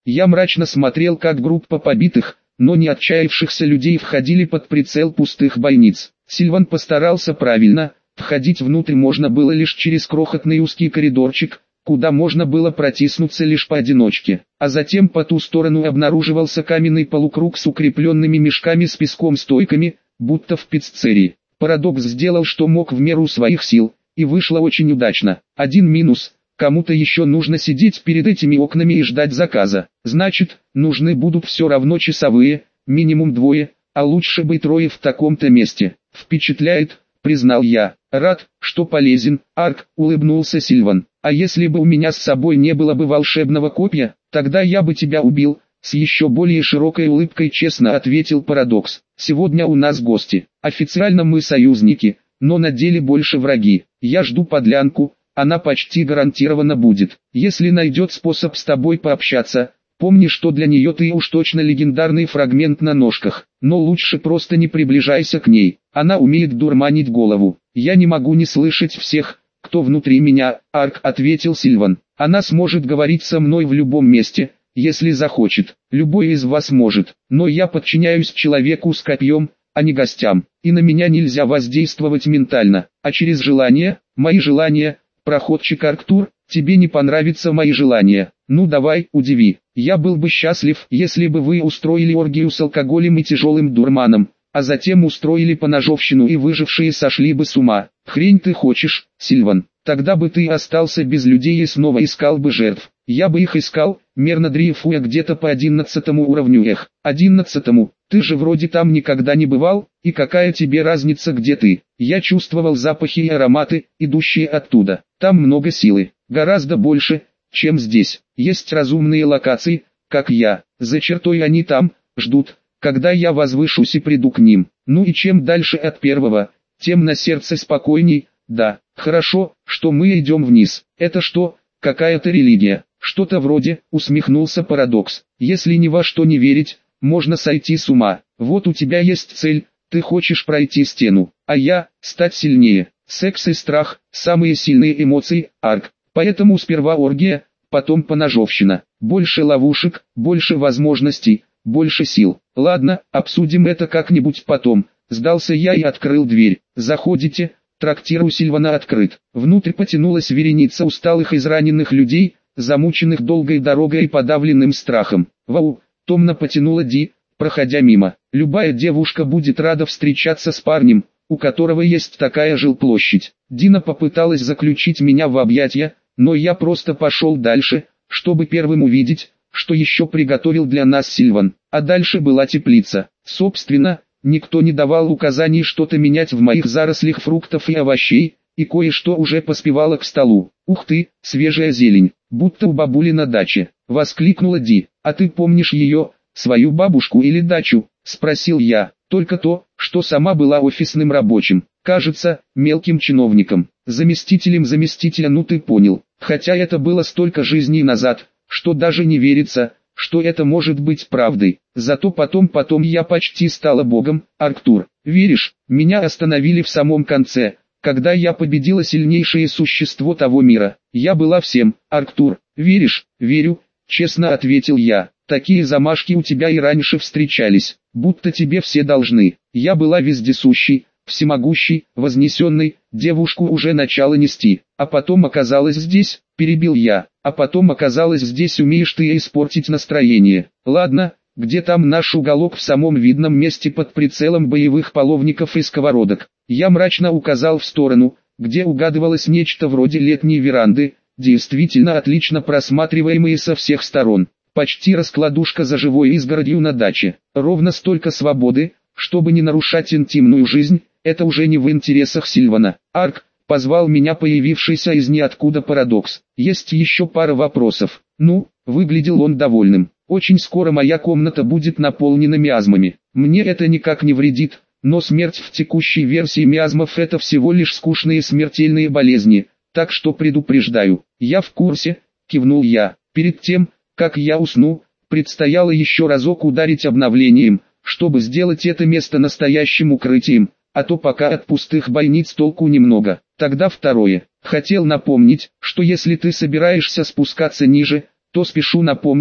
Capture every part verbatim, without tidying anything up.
Я мрачно смотрел, как группа побитых, но не отчаявшихся людей входили под прицел пустых бойниц. Сильван постарался правильно, входить внутрь можно было лишь через крохотный узкий коридорчик, куда можно было протиснуться лишь поодиночке, а затем по ту сторону обнаруживался каменный полукруг с укрепленными мешками с песком стойками, будто в пиццерии. Парадокс сделал, что мог в меру своих сил, и вышло очень удачно. Один минус – кому-то еще нужно сидеть перед этими окнами и ждать заказа. Значит, нужны будут все равно часовые, минимум двое, а лучше бы и трое в таком-то месте. Впечатляет, признал я. Рад, что полезен, Арк, улыбнулся Сильван. А если бы у меня с собой не было бы волшебного копья, тогда я бы тебя убил. С еще более широкой улыбкой честно ответил Парадокс. Сегодня у нас гости. Официально мы союзники, но на деле больше враги. Я жду подлянку, она почти гарантированно будет. Если найдет способ с тобой пообщаться, помни, что для нее ты уж точно легендарный фрагмент на ножках. Но лучше просто не приближайся к ней. Она умеет дурманить голову. Я не могу не слышать всех, кто внутри меня, Арк, ответил Сильван. Она сможет говорить со мной в любом месте, если захочет. Любой из вас может, но я подчиняюсь человеку с копьем, а не гостям. И на меня нельзя воздействовать ментально, а через желания, мои желания, проходчик Арктур, тебе не понравятся мои желания. Ну давай, удиви. Я был бы счастлив, если бы вы устроили оргию с алкоголем и тяжелым дурманом, а затем устроили поножовщину и выжившие сошли бы с ума. Хрень ты хочешь, Сильван. Тогда бы ты остался без людей и снова искал бы жертв. Я бы их искал, мерно дрейфуя где-то по одиннадцатому уровню. Эх, одиннадцатому, ты же вроде там никогда не бывал, и какая тебе разница, где ты? Я чувствовал запахи и ароматы, идущие оттуда. Там много силы, гораздо больше, чем здесь. Есть разумные локации, как я, за чертой они там, ждут, когда я возвышусь и приду к ним. Ну и чем дальше от первого, тем на сердце спокойней. Да, хорошо, что мы идем вниз. Это что, какая-то религия? Что-то вроде, усмехнулся Парадокс. Если ни во что не верить, можно сойти с ума. Вот у тебя есть цель, ты хочешь пройти стену, а я, стать сильнее. Секс и страх, самые сильные эмоции, Арк. Поэтому сперва оргия, потом поножовщина. Больше ловушек, больше возможностей, больше сил. Ладно, обсудим это как-нибудь потом. Сдался я и открыл дверь. Заходите. Трактир у Сильвана открыт. Внутрь потянулась вереница усталых израненных людей, замученных долгой дорогой и подавленным страхом. Вау, томно потянула Ди, проходя мимо. Любая девушка будет рада встречаться с парнем, у которого есть такая жилплощадь. Дина попыталась заключить меня в объятия, но я просто пошел дальше, чтобы первым увидеть, что еще приготовил для нас Сильван. А дальше была теплица. Собственно, никто не давал указаний что-то менять в моих зарослях фруктов и овощей, и кое-что уже поспевало к столу. «Ух ты, свежая зелень, будто у бабули на даче», — воскликнула Ди. «А ты помнишь ее, свою бабушку или дачу?» — спросил я. «Только то, что сама была офисным рабочим, кажется, мелким чиновником, заместителем заместителя, ну ты понял. Хотя это было столько жизней назад, что даже не верится, что это может быть правдой. Зато потом-потом я почти стала богом, Арктур. Веришь, меня остановили в самом конце, когда я победила сильнейшее существо того мира. Я была всем, Арктур. Веришь? Верю, честно ответил я. Такие замашки у тебя и раньше встречались, будто тебе все должны. Я была вездесущей, всемогущей, вознесенной, девушку уже начало нести. А потом оказалась здесь, перебил я. А потом оказалось здесь, умеешь ты испортить настроение. Ладно, где там наш уголок в самом видном месте под прицелом боевых половников и сковородок? Я мрачно указал в сторону, где угадывалось нечто вроде летней веранды, действительно отлично просматриваемые со всех сторон. Почти раскладушка за живой изгородью на даче. Ровно столько свободы, чтобы не нарушать интимную жизнь, это уже не в интересах Сильвана. Арк, позвал меня появившийся из ниоткуда Парадокс. Есть еще пара вопросов. Ну, выглядел он довольным. Очень скоро моя комната будет наполнена миазмами. Мне это никак не вредит, но смерть в текущей версии миазмов это всего лишь скучные смертельные болезни, так что предупреждаю. Я в курсе, кивнул я. Перед тем, как я усну, предстояло еще разок ударить обновлением, чтобы сделать это место настоящим укрытием, а то пока от пустых бойниц толку немного. Тогда второе. Хотел напомнить, что если ты собираешься спускаться ниже, то спешу напомнить,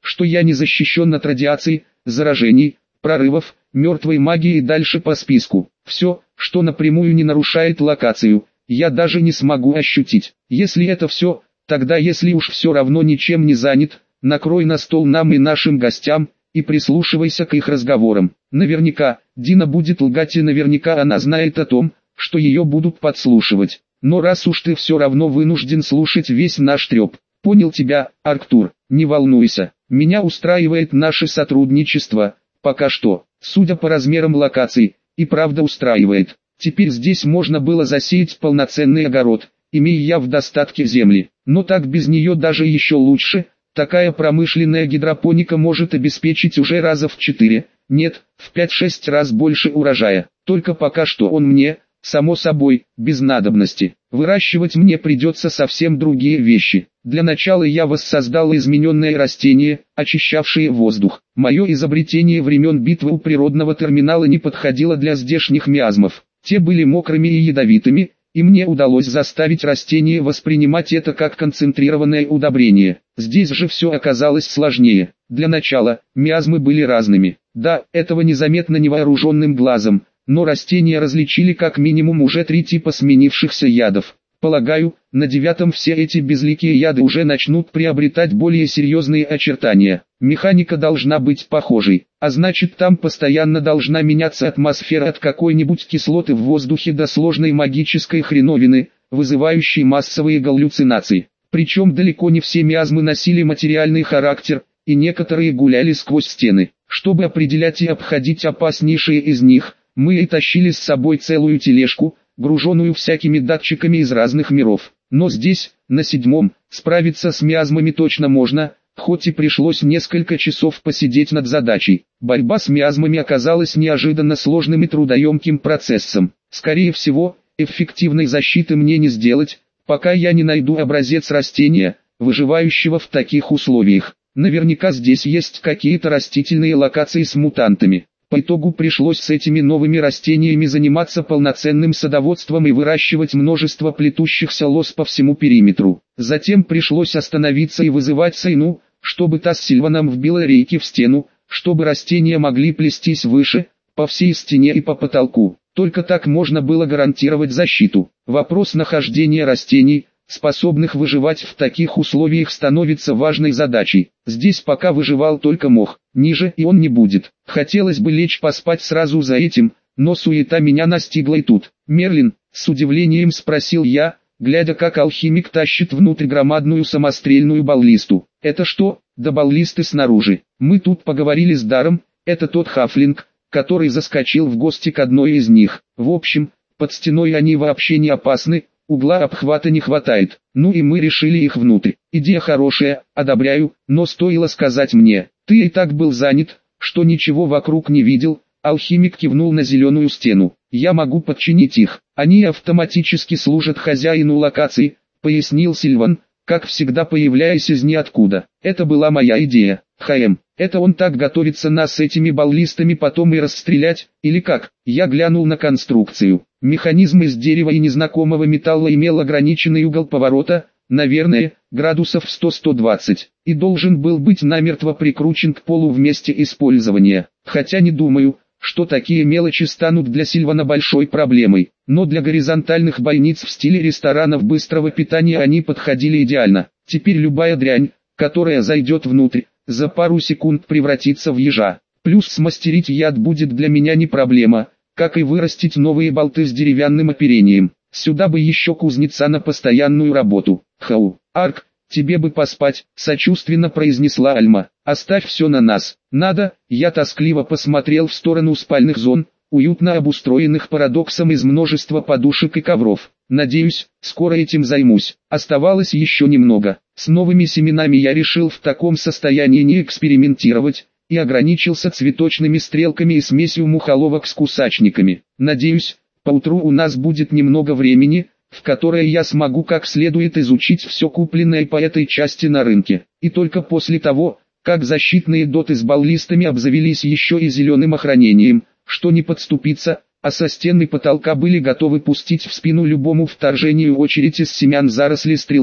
что я не защищен от радиации, заражений, прорывов, мертвой магии и дальше по списку. Все, что напрямую не нарушает локацию, я даже не смогу ощутить. Если это все, тогда если уж все равно ничем не занят, накрой на стол нам и нашим гостям, и прислушивайся к их разговорам. Наверняка, Дина будет лгать, и наверняка она знает о том, что ее будут подслушивать. Но раз уж ты все равно вынужден слушать весь наш треп. Понял тебя, Арктур, не волнуйся, меня устраивает наше сотрудничество, пока что, судя по размерам локаций, и правда устраивает. Теперь здесь можно было засеять полноценный огород, имея я в достатке земли, но так без нее даже еще лучше. Такая промышленная гидропоника может обеспечить уже раза в четыре, нет, в пять-шесть раз больше урожая. Только пока что он мне, само собой, без надобности. Выращивать мне придется совсем другие вещи. Для начала я воссоздал измененные растения, очищавшие воздух. Мое изобретение времен битвы у природного терминала не подходило для здешних миазмов. Те были мокрыми и ядовитыми, и мне удалось заставить растения воспринимать это как концентрированное удобрение. Здесь же все оказалось сложнее. Для начала, миазмы были разными. Да, этого незаметно невооруженным глазом, но растения различили как минимум уже три типа сменившихся ядов. Полагаю, на девятом все эти безликие яды уже начнут приобретать более серьезные очертания. Механика должна быть похожей, а значит там постоянно должна меняться атмосфера от какой-нибудь кислоты в воздухе до сложной магической хреновины, вызывающей массовые галлюцинации. Причем далеко не все миазмы носили материальный характер, и некоторые гуляли сквозь стены. Чтобы определять и обходить опаснейшие из них, мы и тащили с собой целую тележку, груженную всякими датчиками из разных миров. Но здесь, на седьмом, справиться с миазмами точно можно, хоть и пришлось несколько часов посидеть над задачей. Борьба с миазмами оказалась неожиданно сложным и трудоемким процессом. Скорее всего, эффективной защиты мне не сделать, пока я не найду образец растения, выживающего в таких условиях. Наверняка здесь есть какие-то растительные локации с мутантами. По итогу пришлось с этими новыми растениями заниматься полноценным садоводством и выращивать множество плетущихся лоз по всему периметру. Затем пришлось остановиться и вызывать Сайну, чтобы та с Сильваном вбила рейки в стену, чтобы растения могли плестись выше, по всей стене и по потолку. Только так можно было гарантировать защиту. Вопрос нахождения растений, способных выживать в таких условиях, становится важной задачей. Здесь пока выживал только мох, ниже и он не будет. Хотелось бы лечь поспать сразу за этим, но суета меня настигла и тут. «Мерлин?» — с удивлением спросил я, глядя как алхимик тащит внутрь громадную самострельную баллисту. «Это что?» «Да баллисты снаружи. Мы тут поговорили с Даром, это тот хафлинг, который заскочил в гости к одной из них. В общем, под стеной они вообще не опасны, угла обхвата не хватает. Ну и мы решили их внутрь. Идея хорошая, одобряю, но стоило сказать мне. Ты и так был занят, что ничего вокруг не видел». Алхимик кивнул на зеленую стену. «Я могу подчинить их. Они автоматически служат хозяину локации», — пояснил Сильван, как всегда появляясь из ниоткуда. «Это была моя идея. ХМ, это он так готовится нас с этими баллистами потом и расстрелять, или как?» Я глянул на конструкцию. Механизм из дерева и незнакомого металла имел ограниченный угол поворота, наверное, градусов сто — сто двадцать, и должен был быть намертво прикручен к полу в месте использования. Хотя не думаю, что такие мелочи станут для Сильвана большой проблемой, но для горизонтальных бойниц в стиле ресторанов быстрого питания они подходили идеально. Теперь любая дрянь, которая зайдет внутрь, за пару секунд превратится в ежа. Плюс смастерить яд будет для меня не проблема, как и вырастить новые болты с деревянным оперением. Сюда бы еще кузнеца на постоянную работу. «Хау, Арк, тебе бы поспать», — сочувственно произнесла Альма. «Оставь все на нас». «Надо», — я тоскливо посмотрел в сторону спальных зон, уютно обустроенных парадоксом из множества подушек и ковров. «Надеюсь, скоро этим займусь». Оставалось еще немного. С новыми семенами я решил в таком состоянии не экспериментировать, и ограничился цветочными стрелками и смесью мухоловок с кусачниками. Надеюсь, поутру у нас будет немного времени, в которое я смогу как следует изучить все купленное по этой части на рынке. И только после того, как защитные доты с баллистами обзавелись еще и зеленым охранением, что не подступиться, а со стен и потолка были готовы пустить в спину любому вторжению очередь из семян заросли стрелков.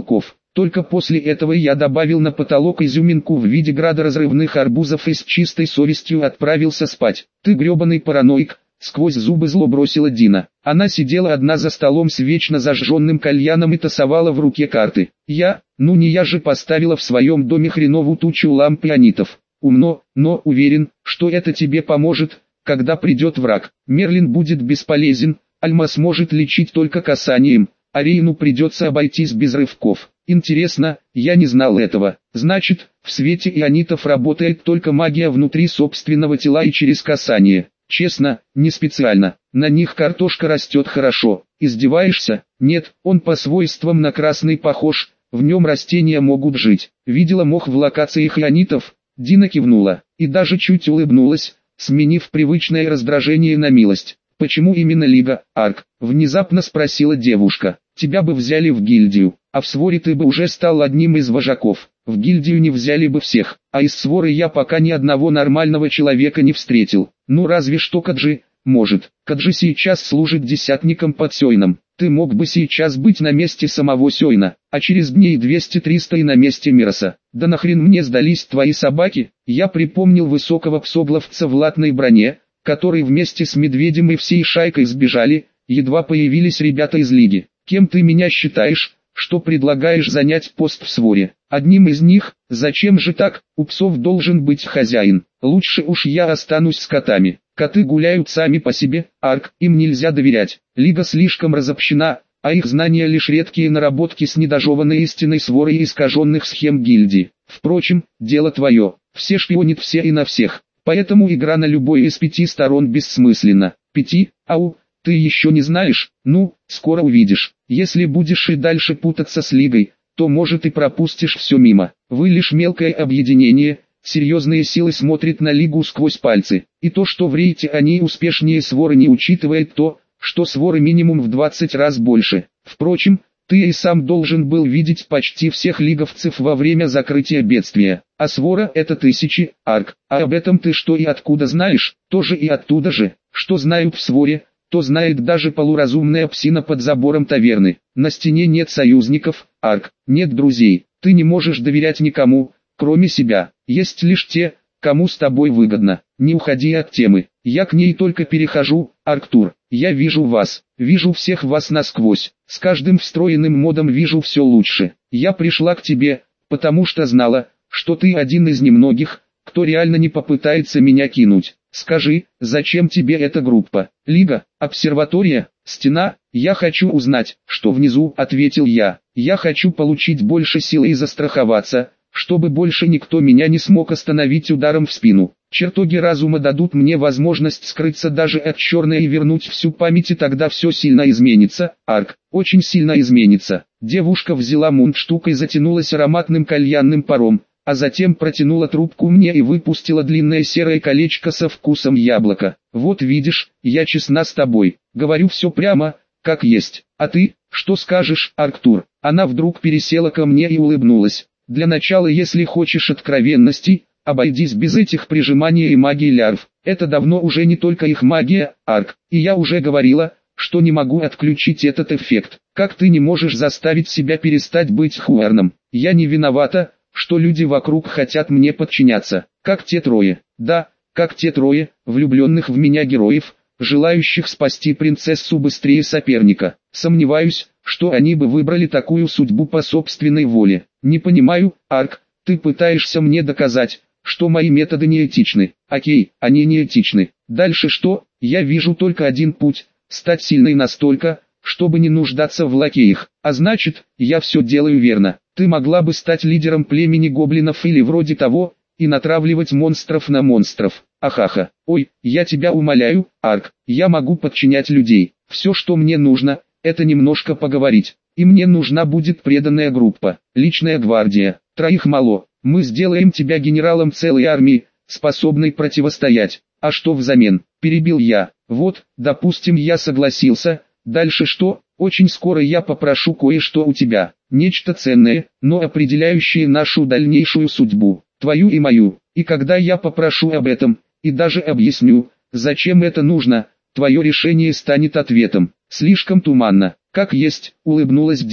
Только после этого я добавил на потолок изюминку в виде града разрывных арбузов и с чистой совестью отправился спать. «Ты гребаный параноик», — сквозь зубы зло бросила Дина. Она сидела одна за столом с вечно зажженным кальяном и тасовала в руке карты. «Я, ну не я же поставила в своем доме хреновую тучу ламп ионитов. Умно, но уверен, что это тебе поможет, когда придет враг. Мерлин будет бесполезен, Альма сможет лечить только касанием, а Рейну придется обойтись без рывков. Интересно, я не знал этого. Значит, в свете ионитов работает только магия внутри собственного тела и через касание. Честно, не специально. На них картошка растет хорошо. Издеваешься? Нет, он по свойствам на красный похож, в нем растения могут жить. Видела мох в локациях ионитов?» Дина кивнула, и даже чуть улыбнулась, сменив привычное раздражение на милость. «Почему именно Лига, Арк?» — внезапно спросила девушка. «Тебя бы взяли в гильдию, а в своре ты бы уже стал одним из вожаков. В гильдию не взяли бы всех, а из своры я пока ни одного нормального человека не встретил. Ну разве что Каджи, может. Каджи сейчас служит десятником под Сёйном. Ты мог бы сейчас быть на месте самого Сёйна, а через дней двести-триста и на месте Мироса. Да нахрен мне сдались твои собаки?» Я припомнил высокого псогловца в латной броне, который вместе с Медведем и всей шайкой сбежали, едва появились ребята из Лиги. «Кем ты меня считаешь, что предлагаешь занять пост в своре?» «Одним из них. Зачем же так? У псов должен быть хозяин. Лучше уж я останусь с котами. Коты гуляют сами по себе, Арк, им нельзя доверять. Лига слишком разобщена, а их знания лишь редкие наработки с недожеванной истинной сворой и искаженных схем гильдии. Впрочем, дело твое, все шпионят все и на всех, поэтому игра на любой из пяти сторон бессмысленна». «Пяти? Ау, ты еще не знаешь? Ну, скоро увидишь. Если будешь и дальше путаться с Лигой, то может и пропустишь все мимо. Вы лишь мелкое объединение». Серьезные силы смотрят на Лигу сквозь пальцы, и то, что в рейте они успешнее своры, не учитывает то, что своры минимум в двадцать раз больше. Впрочем, ты и сам должен был видеть почти всех лиговцев во время закрытия бедствия, а свора это тысячи, Арк. А об этом ты что и откуда знаешь? Тоже и оттуда же, что знают в своре, то знает даже полуразумная псина под забором таверны. На стене нет союзников, Арк, нет друзей, ты не можешь доверять никому, кроме себя. Есть лишь те, кому с тобой выгодно. Не уходи от темы. Я к ней только перехожу, Арктур. Я вижу вас, вижу всех вас насквозь. С каждым встроенным модом вижу все лучше. Я пришла к тебе, потому что знала, что ты один из немногих, кто реально не попытается меня кинуть. Скажи, зачем тебе эта группа? Лига, обсерватория, стена? Я хочу узнать, что внизу, ответил я. Я хочу получить больше силы и застраховаться, чтобы больше никто меня не смог остановить ударом в спину. Чертоги разума дадут мне возможность скрыться даже от черной и вернуть всю память, и тогда все сильно изменится, Арк, очень сильно изменится. Девушка взяла мундштук и затянулась ароматным кальянным паром, а затем протянула трубку мне и выпустила длинное серое колечко со вкусом яблока. «Вот видишь, я честна с тобой, говорю все прямо, как есть. А ты, что скажешь, Арктур?» Она вдруг пересела ко мне и улыбнулась. «Для начала, если хочешь откровенности, обойдись без этих прижиманий и магии лярв. Это давно уже не только их магия, Арк. И я уже говорила, что не могу отключить этот эффект. Как ты не можешь заставить себя перестать быть Хуэрном? Я не виновата, что люди вокруг хотят мне подчиняться. Как те трое. Да, как те трое, влюбленных в меня героев, желающих спасти принцессу быстрее соперника. Сомневаюсь, что они бы выбрали такую судьбу по собственной воле. Не понимаю, Арк, ты пытаешься мне доказать, что мои методы неэтичны. Окей, они неэтичны. Дальше что? Я вижу только один путь – стать сильной настолько, чтобы не нуждаться в лакеях. А значит, я все делаю верно. Ты могла бы стать лидером племени гоблинов или вроде того, и натравливать монстров на монстров. Ахаха. Ой, я тебя умоляю, Арк, я могу подчинять людей. Все, что мне нужно, это немножко поговорить. И мне нужна будет преданная группа, личная гвардия. Троих мало. Мы сделаем тебя генералом целой армии, способной противостоять. А что взамен? Перебил я. Вот, допустим, я согласился. Дальше что? Очень скоро я попрошу кое-что у тебя. Нечто ценное, но определяющее нашу дальнейшую судьбу. Твою и мою. И когда я попрошу об этом, и даже объясню, зачем это нужно, твое решение станет ответом. Слишком туманно. Как есть, улыбнулась Дина.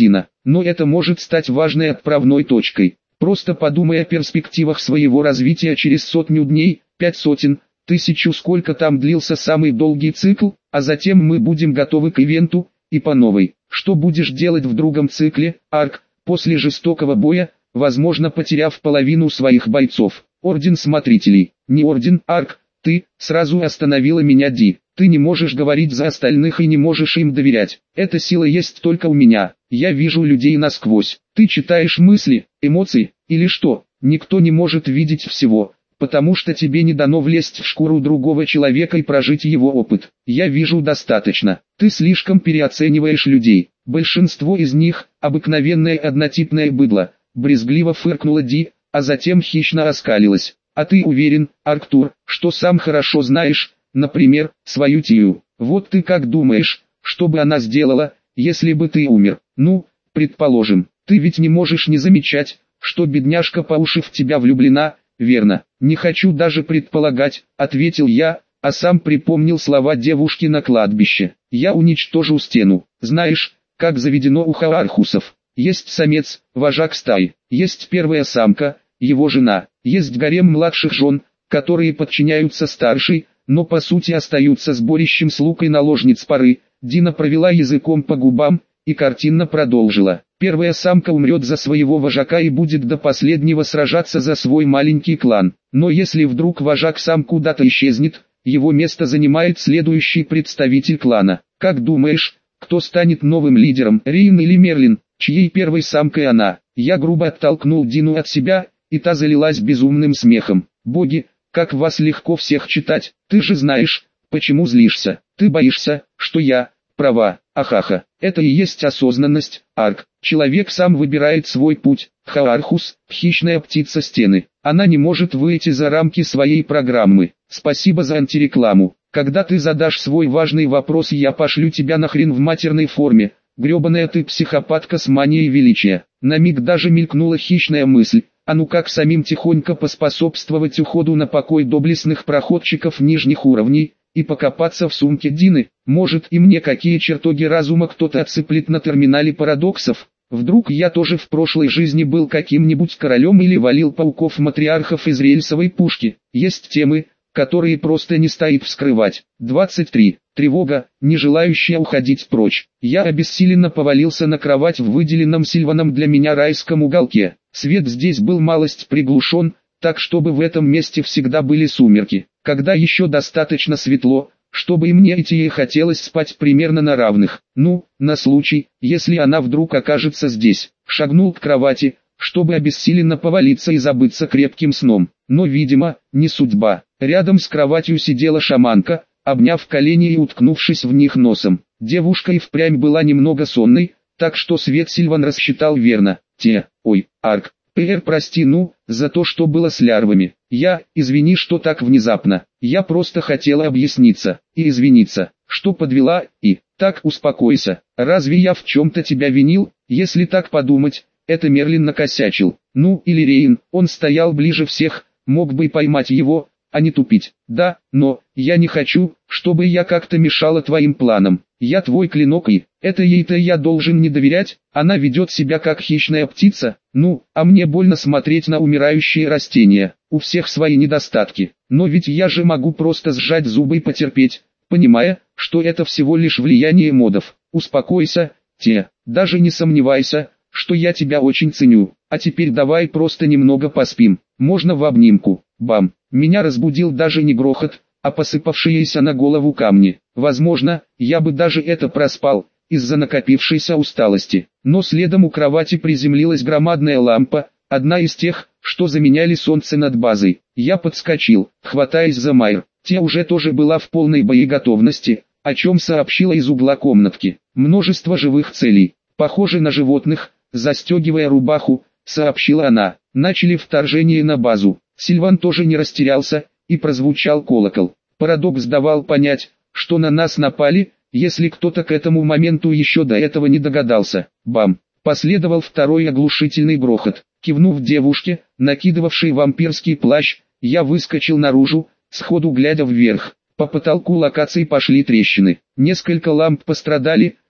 но это может стать важной отправной точкой. Просто подумай о перспективах своего развития через сотню дней, пять сотен, тысячу, сколько там длился самый долгий цикл, а затем мы будем готовы к ивенту, и по новой. Что будешь делать в другом цикле, Арк, после жестокого боя, возможно потеряв половину своих бойцов? Орден Смотрителей, не Орден, Арк, ты, сразу остановила меня Ди. Ты не можешь говорить за остальных и не можешь им доверять. Эта сила есть только у меня. Я вижу людей насквозь. Ты читаешь мысли, эмоции, или что? Никто не может видеть всего, потому что тебе не дано влезть в шкуру другого человека и прожить его опыт. Я вижу достаточно. Ты слишком переоцениваешь людей. Большинство из них – обыкновенное однотипное быдло. Брезгливо фыркнула Ди, а затем хищно оскалилась. А ты уверен, Арктур, что сам хорошо знаешь, например, свою Тию. Вот ты как думаешь, что бы она сделала, если бы ты умер? Ну, предположим, ты ведь не можешь не замечать, что бедняжка по уши в тебя влюблена, верно? Не хочу даже предполагать, ответил я, а сам припомнил слова девушки на кладбище. Я уничтожу стену. Знаешь, как заведено у Хаархусов. Есть самец, вожак стаи, есть первая самка, его жена, есть гарем младших жен, которые подчиняются старшей, но по сути остаются сборищем слуг и наложниц поры. Дина провела языком по губам и картинно продолжила. Первая самка умрет за своего вожака и будет до последнего сражаться за свой маленький клан. Но если вдруг вожак сам куда-то исчезнет, его место занимает следующий представитель клана. Как думаешь, кто станет новым лидером, Рейн или Мерлин, чьей первой самкой она? Я грубо оттолкнул Дину от себя, и та залилась безумным смехом. Боги, как вас легко всех читать, ты же знаешь, почему злишься. Ты боишься, что я права, ахаха. Это и есть осознанность, Арк. Человек сам выбирает свой путь. Хаархус, хищная птица стены. Она не может выйти за рамки своей программы. Спасибо за антирекламу. Когда ты задашь свой важный вопрос, я пошлю тебя нахрен в матерной форме. Гребаная ты психопатка с манией величия. На миг даже мелькнула хищная мысль. А ну как самим тихонько поспособствовать уходу на покой доблестных проходчиков нижних уровней, и покопаться в сумке Дины. Может, и мне какие чертоги разума кто-то отсыплет на терминале парадоксов. Вдруг я тоже в прошлой жизни был каким-нибудь королем или валил пауков-матриархов из рельсовой пушки. Есть темы, которые просто не стоит вскрывать. двадцать три. Тревога, не желающая уходить прочь. Я обессиленно повалился на кровать в выделенном Сильваном для меня райском уголке. Свет здесь был малость приглушен, так чтобы в этом месте всегда были сумерки. Когда еще достаточно светло, чтобы и мне и Тие хотелось спать примерно на равных. Ну, на случай, если она вдруг окажется здесь. Шагнул к кровати, чтобы обессиленно повалиться и забыться крепким сном. Но, видимо, не судьба. Рядом с кроватью сидела шаманка, обняв колени и уткнувшись в них носом. Девушка и впрямь была немного сонной, так что свет Сильван рассчитал верно. Те, ой, Арк, Пэр, прости, ну, за то, что было с лярвами. Я, извини, что так внезапно. Я просто хотела объясниться, и извиниться, что подвела, и, так успокойся. Разве я в чем-то тебя винил? Если так подумать, это Мерлин накосячил. Ну, или Рейн, он стоял ближе всех, мог бы поймать его, а не тупить. Да, но, я не хочу, чтобы я как-то мешала твоим планам. Я твой клинок и, это ей-то я должен не доверять, она ведет себя как хищная птица. Ну, а мне больно смотреть на умирающие растения. У всех свои недостатки. Но ведь я же могу просто сжать зубы и потерпеть, понимая, что это всего лишь влияние модов. Успокойся, Те, даже не сомневайся, что я тебя очень ценю. А теперь давай просто немного поспим. Можно в обнимку. Бам. Меня разбудил даже не грохот, а посыпавшиеся на голову камни. Возможно, я бы даже это проспал, из-за накопившейся усталости. Но следом у кровати приземлилась громадная лампа, одна из тех, что заменяли солнце над базой. Я подскочил, хватаясь за Майр. Те уже тоже была в полной боеготовности, о чем сообщила из угла комнатки. Множество живых целей, похожи на животных, застегивая рубаху, сообщила она. Начали вторжение на базу. Сильван тоже не растерялся, и прозвучал колокол. Парадокс давал понять, что на нас напали, если кто-то к этому моменту еще до этого не догадался. Бам! Последовал второй оглушительный грохот. Кивнув девушке, накидывавшей вампирский плащ, я выскочил наружу, сходу глядя вверх. По потолку локации пошли трещины. Несколько ламп пострадали,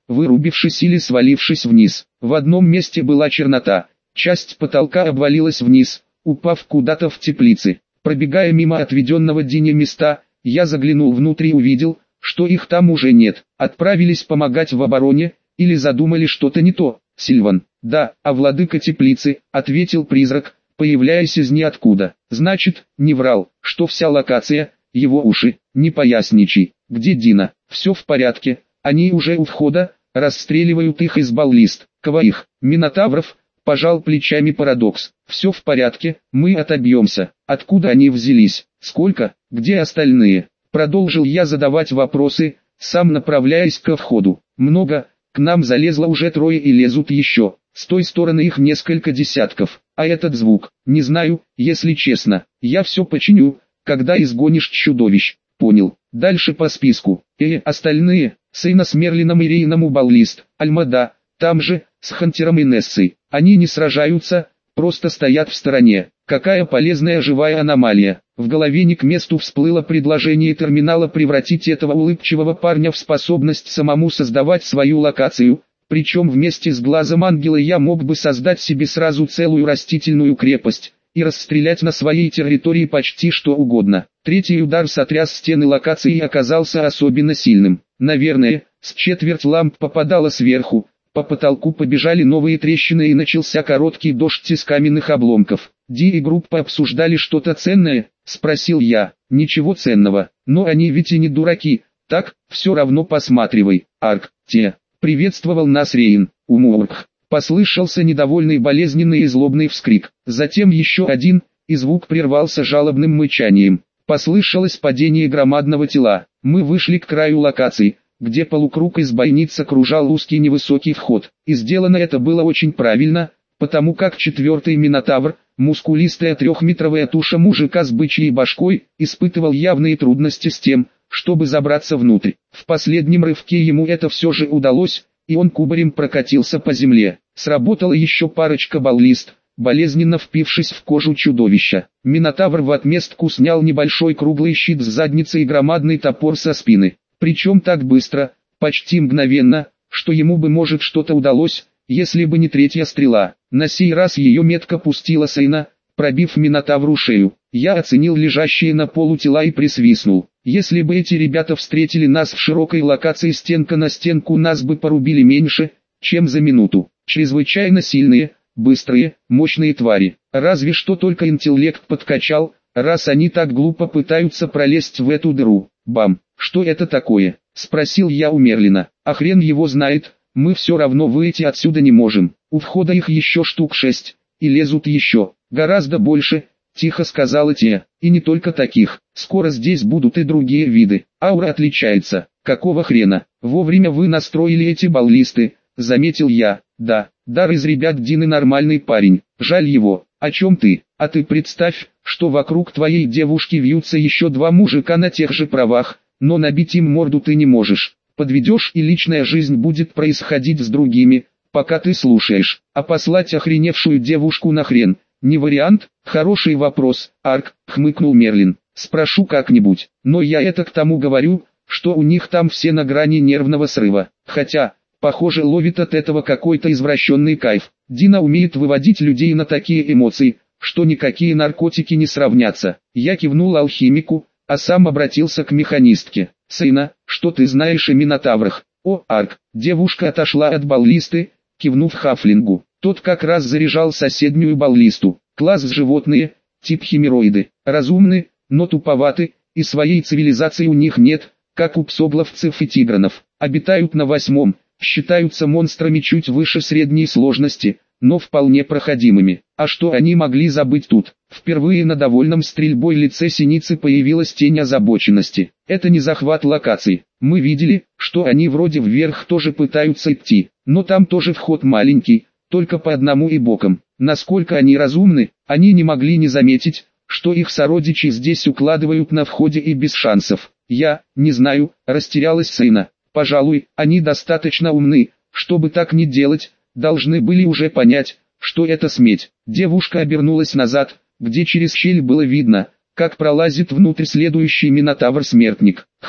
вырубившись или свалившись вниз. В одном месте была чернота, часть потолка обвалилась вниз, упав куда-то в теплицы. Пробегая мимо отведенного Дине места, я заглянул внутрь и увидел, что их там уже нет. Отправились помогать в обороне, или задумали что-то не то. Сильван: да, а владыка теплицы, ответил призрак, появляясь из ниоткуда. Значит, не врал, что вся локация, его уши. Не поясничай. Где Дина? Все в порядке, они уже у входа, расстреливают их из баллист. Кого их? Минотавров? Пожал плечами Парадокс. Все в порядке, мы отобьемся. Откуда они взялись? Сколько? Где остальные? Продолжил я задавать вопросы, сам направляясь ко входу. Много, к нам залезло уже трое и лезут еще. С той стороны их несколько десятков. А этот звук? Не знаю, если честно. Я все починю, когда изгонишь чудовищ. Понял. Дальше по списку. Э, остальные, Сейна с Мерлином и Рейном у баллист. Альмада, там же, с Хантером и Нессой. Они не сражаются, просто стоят в стороне. Какая полезная живая аномалия. В голове не к месту всплыло предложение терминала превратить этого улыбчивого парня в способность самому создавать свою локацию. Причем вместе с глазом ангела я мог бы создать себе сразу целую растительную крепость и расстрелять на своей территории почти что угодно. Третий удар сотряс стены локации и оказался особенно сильным. Наверное, с четверть ламп попадало сверху, по потолку побежали новые трещины и начался короткий дождь из каменных обломков. Ди и группа обсуждали что-то ценное, спросил я. Ничего ценного, но они ведь и не дураки, так, все равно посматривай. Арк, те. Приветствовал нас Рейн. Умурк. Послышался недовольный болезненный и злобный вскрик. Затем еще один, и звук прервался жалобным мычанием. Послышалось падение громадного тела. Мы вышли к краю локации, где полукруг из бойниц окружал узкий невысокий вход. И сделано это было очень правильно, потому как четвертый Минотавр, мускулистая трехметровая туша мужика с бычьей башкой, испытывал явные трудности с тем, чтобы забраться внутрь. В последнем рывке ему это все же удалось, и он кубарем прокатился по земле. Сработала еще парочка баллист, болезненно впившись в кожу чудовища. Минотавр в отместку снял небольшой круглый щит с задницы и громадный топор со спины. Причем так быстро, почти мгновенно, что ему бы может что-то удалось, если бы не третья стрела. На сей раз ее метко пустила Сейна, пробив Минотавру шею. Я оценил лежащие на полу тела и присвистнул. Если бы эти ребята встретили нас в широкой локации стенка на стенку, нас бы порубили меньше, чем за минуту. Чрезвычайно сильные, быстрые, мощные твари. Разве что только интеллект подкачал, раз они так глупо пытаются пролезть в эту дыру. Бам! Что это такое? Спросил я у Мерлина. А хрен его знает, мы все равно выйти отсюда не можем. У входа их еще штук шесть, и лезут еще, гораздо больше. Тихо сказала те, и не только таких, скоро здесь будут и другие виды. Аура отличается, какого хрена? Вовремя вы настроили эти баллисты, заметил я. Да, дар из ребят Дины нормальный парень, жаль его. О чем ты? А ты представь, что вокруг твоей девушки вьются еще два мужика на тех же правах, но набить им морду ты не можешь. Подведешь, и личная жизнь будет происходить с другими, пока ты слушаешь. А послать охреневшую девушку нахрен? Не вариант? Хороший вопрос, Арк, хмыкнул Мерлин. Спрошу как-нибудь, но я это к тому говорю, что у них там все на грани нервного срыва. Хотя, похоже, ловит от этого какой-то извращенный кайф. Дина умеет выводить людей на такие эмоции, что никакие наркотики не сравнятся. Я кивнул алхимику, а сам обратился к механистке. Сейна, что ты знаешь о Минотаврах? О, Арк, девушка отошла от баллисты, кивнув Хафлингу. Тот как раз заряжал соседнюю баллисту. Класс животные, тип химероиды, разумны, но туповаты, и своей цивилизации у них нет, как у псогловцев и тигранов. Обитают на восьмом, считаются монстрами чуть выше средней сложности, но вполне проходимыми. А что они могли забыть тут? Впервые на довольном стрельбой лице Синицы появилась тень озабоченности. Это не захват локаций. Мы видели, что они вроде вверх тоже пытаются идти, но там тоже вход маленький, только по одному и боком. Насколько они разумны, они не могли не заметить, что их сородичи здесь укладывают на входе и без шансов. Я, не знаю, растерялась Сейна. Пожалуй, они достаточно умны, чтобы так не делать, должны были уже понять, что это сметь. Девушка обернулась назад, где через щель было видно, как пролазит внутрь следующий Минотавр-смертник. Хаем,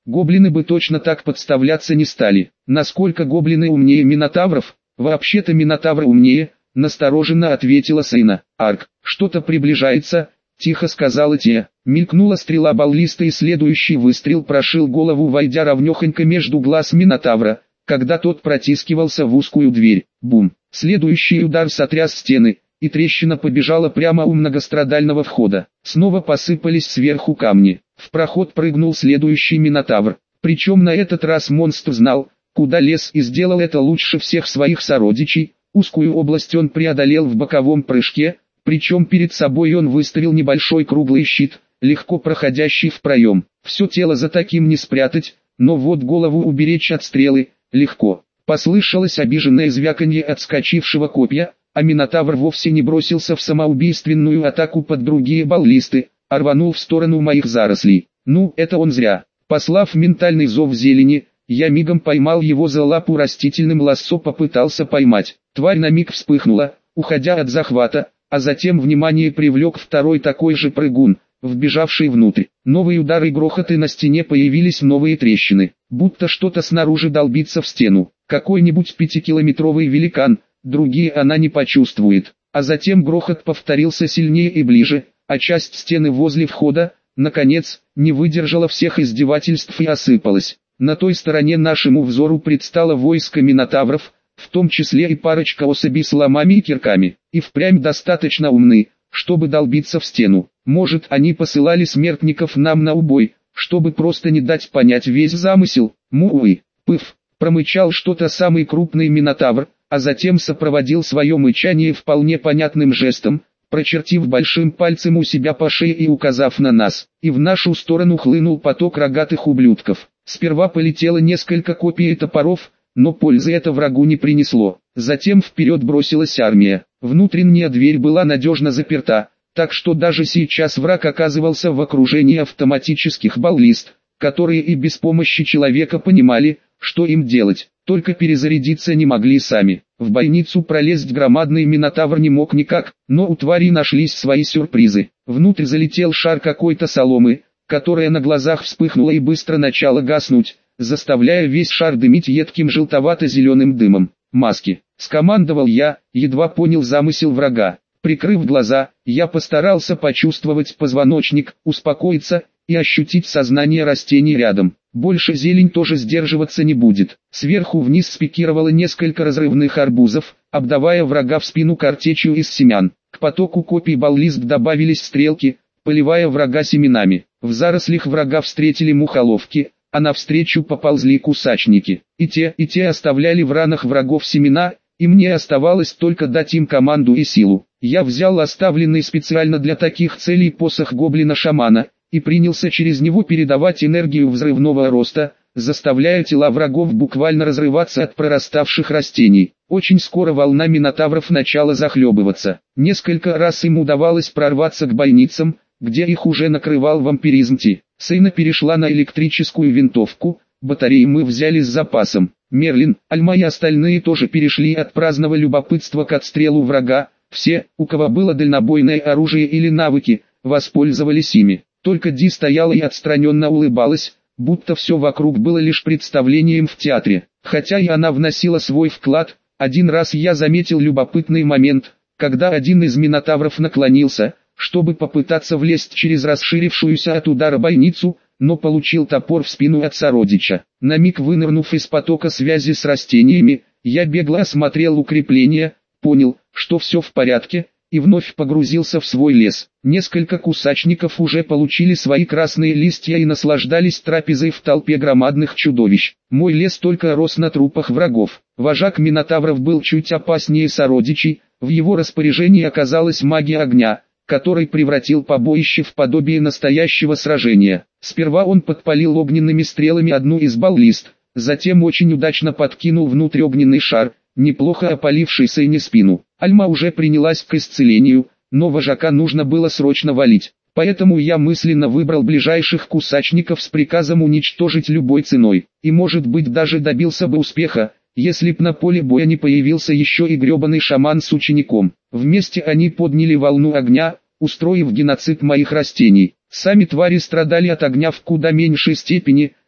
Гоблины бы точно так подставляться не стали. Насколько гоблины умнее минотавров? Вообще-то минотавры умнее, настороженно ответила Сейна. Арк, что-то приближается, тихо сказала те. Мелькнула стрела баллиста и следующий выстрел прошил голову, войдя ровнёхонько между глаз минотавра, когда тот протискивался в узкую дверь. Бум! Следующий удар сотряс стены, и трещина побежала прямо у многострадального входа. Снова посыпались сверху камни. В проход прыгнул следующий минотавр. Причем на этот раз монстр знал, куда лез, и сделал это лучше всех своих сородичей. Узкую область он преодолел в боковом прыжке, причем перед собой он выставил небольшой круглый щит, легко проходящий в проем. Все тело за таким не спрятать, но вот голову уберечь от стрелы легко. Послышалось обиженное звяканье отскочившего копья, а минотавр вовсе не бросился в самоубийственную атаку под другие баллисты, а рванул в сторону моих зарослей. Ну, это он зря. Послав ментальный зов зелени, я мигом поймал его за лапу, растительным лассо попытался поймать. Тварь на миг вспыхнула, уходя от захвата, а затем внимание привлек второй такой же прыгун, вбежавший внутрь. Новые удары и грохоты, на стене появились новые трещины, будто что-то снаружи долбится в стену. Какой-нибудь пятикилометровый великан, другие она не почувствует. А затем грохот повторился сильнее и ближе, а часть стены возле входа, наконец, не выдержала всех издевательств и осыпалась. На той стороне нашему взору предстало войско минотавров, в том числе и парочка особей с ломами и кирками, и впрямь достаточно умны, чтобы долбиться в стену. Может, они посылали смертников нам на убой, чтобы просто не дать понять весь замысел. Муй, пыф, промычал что-то самый крупный минотавр, а затем сопроводил свое мычание вполне понятным жестом, прочертив большим пальцем у себя по шее и указав на нас, и в нашу сторону хлынул поток рогатых ублюдков. Сперва полетело несколько копий и топоров, но пользы это врагу не принесло. Затем вперед бросилась армия. Внутренняя дверь была надежно заперта, так что даже сейчас враг оказывался в окружении автоматических баллист, которые и без помощи человека понимали, что им делать, только перезарядиться не могли сами. В бойницу пролезть громадный минотавр не мог никак, но у тварей нашлись свои сюрпризы. Внутрь залетел шар какой-то соломы, которая на глазах вспыхнула и быстро начала гаснуть, заставляя весь шар дымить едким желтовато-зеленым дымом. «Маски!» — скомандовал я, едва понял замысел врага. Прикрыв глаза, я постарался почувствовать позвоночник, успокоиться и ощутить сознание растений рядом. Больше зелень тоже сдерживаться не будет. Сверху вниз спикировало несколько разрывных арбузов, обдавая врага в спину картечью из семян. К потоку копий баллист добавились стрелки, поливая врага семенами. В зарослях врага встретили мухоловки, а навстречу поползли кусачники. И те, и те оставляли в ранах врагов семена, и мне оставалось только дать им команду и силу. Я взял оставленный специально для таких целей посох гоблина-шамана, и принялся через него передавать энергию взрывного роста, заставляя тела врагов буквально разрываться от прораставших растений. Очень скоро волна минотавров начала захлебываться. Несколько раз им удавалось прорваться к бойницам, где их уже накрывал вампиризм Ти. Сейна перешла на электрическую винтовку, батареи мы взяли с запасом. Мерлин, Альма и остальные тоже перешли от праздного любопытства к отстрелу врага. Все, у кого было дальнобойное оружие или навыки, воспользовались ими. Только Ди стояла и отстраненно улыбалась, будто все вокруг было лишь представлением в театре. Хотя и она вносила свой вклад. Один раз я заметил любопытный момент, когда один из минотавров наклонился, чтобы попытаться влезть через расширившуюся от удара бойницу, но получил топор в спину от сородича. На миг вынырнув из потока связи с растениями, я бегло осмотрел укрепление, понял, что все в порядке, и вновь погрузился в свой лес. Несколько кусачников уже получили свои красные листья и наслаждались трапезой в толпе громадных чудовищ. Мой лес только рос на трупах врагов. Вожак минотавров был чуть опаснее сородичей, в его распоряжении оказалась магия огня, который превратил побоище в подобие настоящего сражения. Сперва он подпалил огненными стрелами одну из баллист, затем очень удачно подкинул внутрь огненный шар, неплохо опаливший Сейне спину. Альма уже принялась к исцелению, но вожака нужно было срочно валить. Поэтому я мысленно выбрал ближайших кусачников с приказом уничтожить любой ценой. И может быть даже добился бы успеха, если б на поле боя не появился еще и гребаный шаман с учеником. Вместе они подняли волну огня, устроив геноцид моих растений. Сами твари страдали от огня в куда меньшей степени,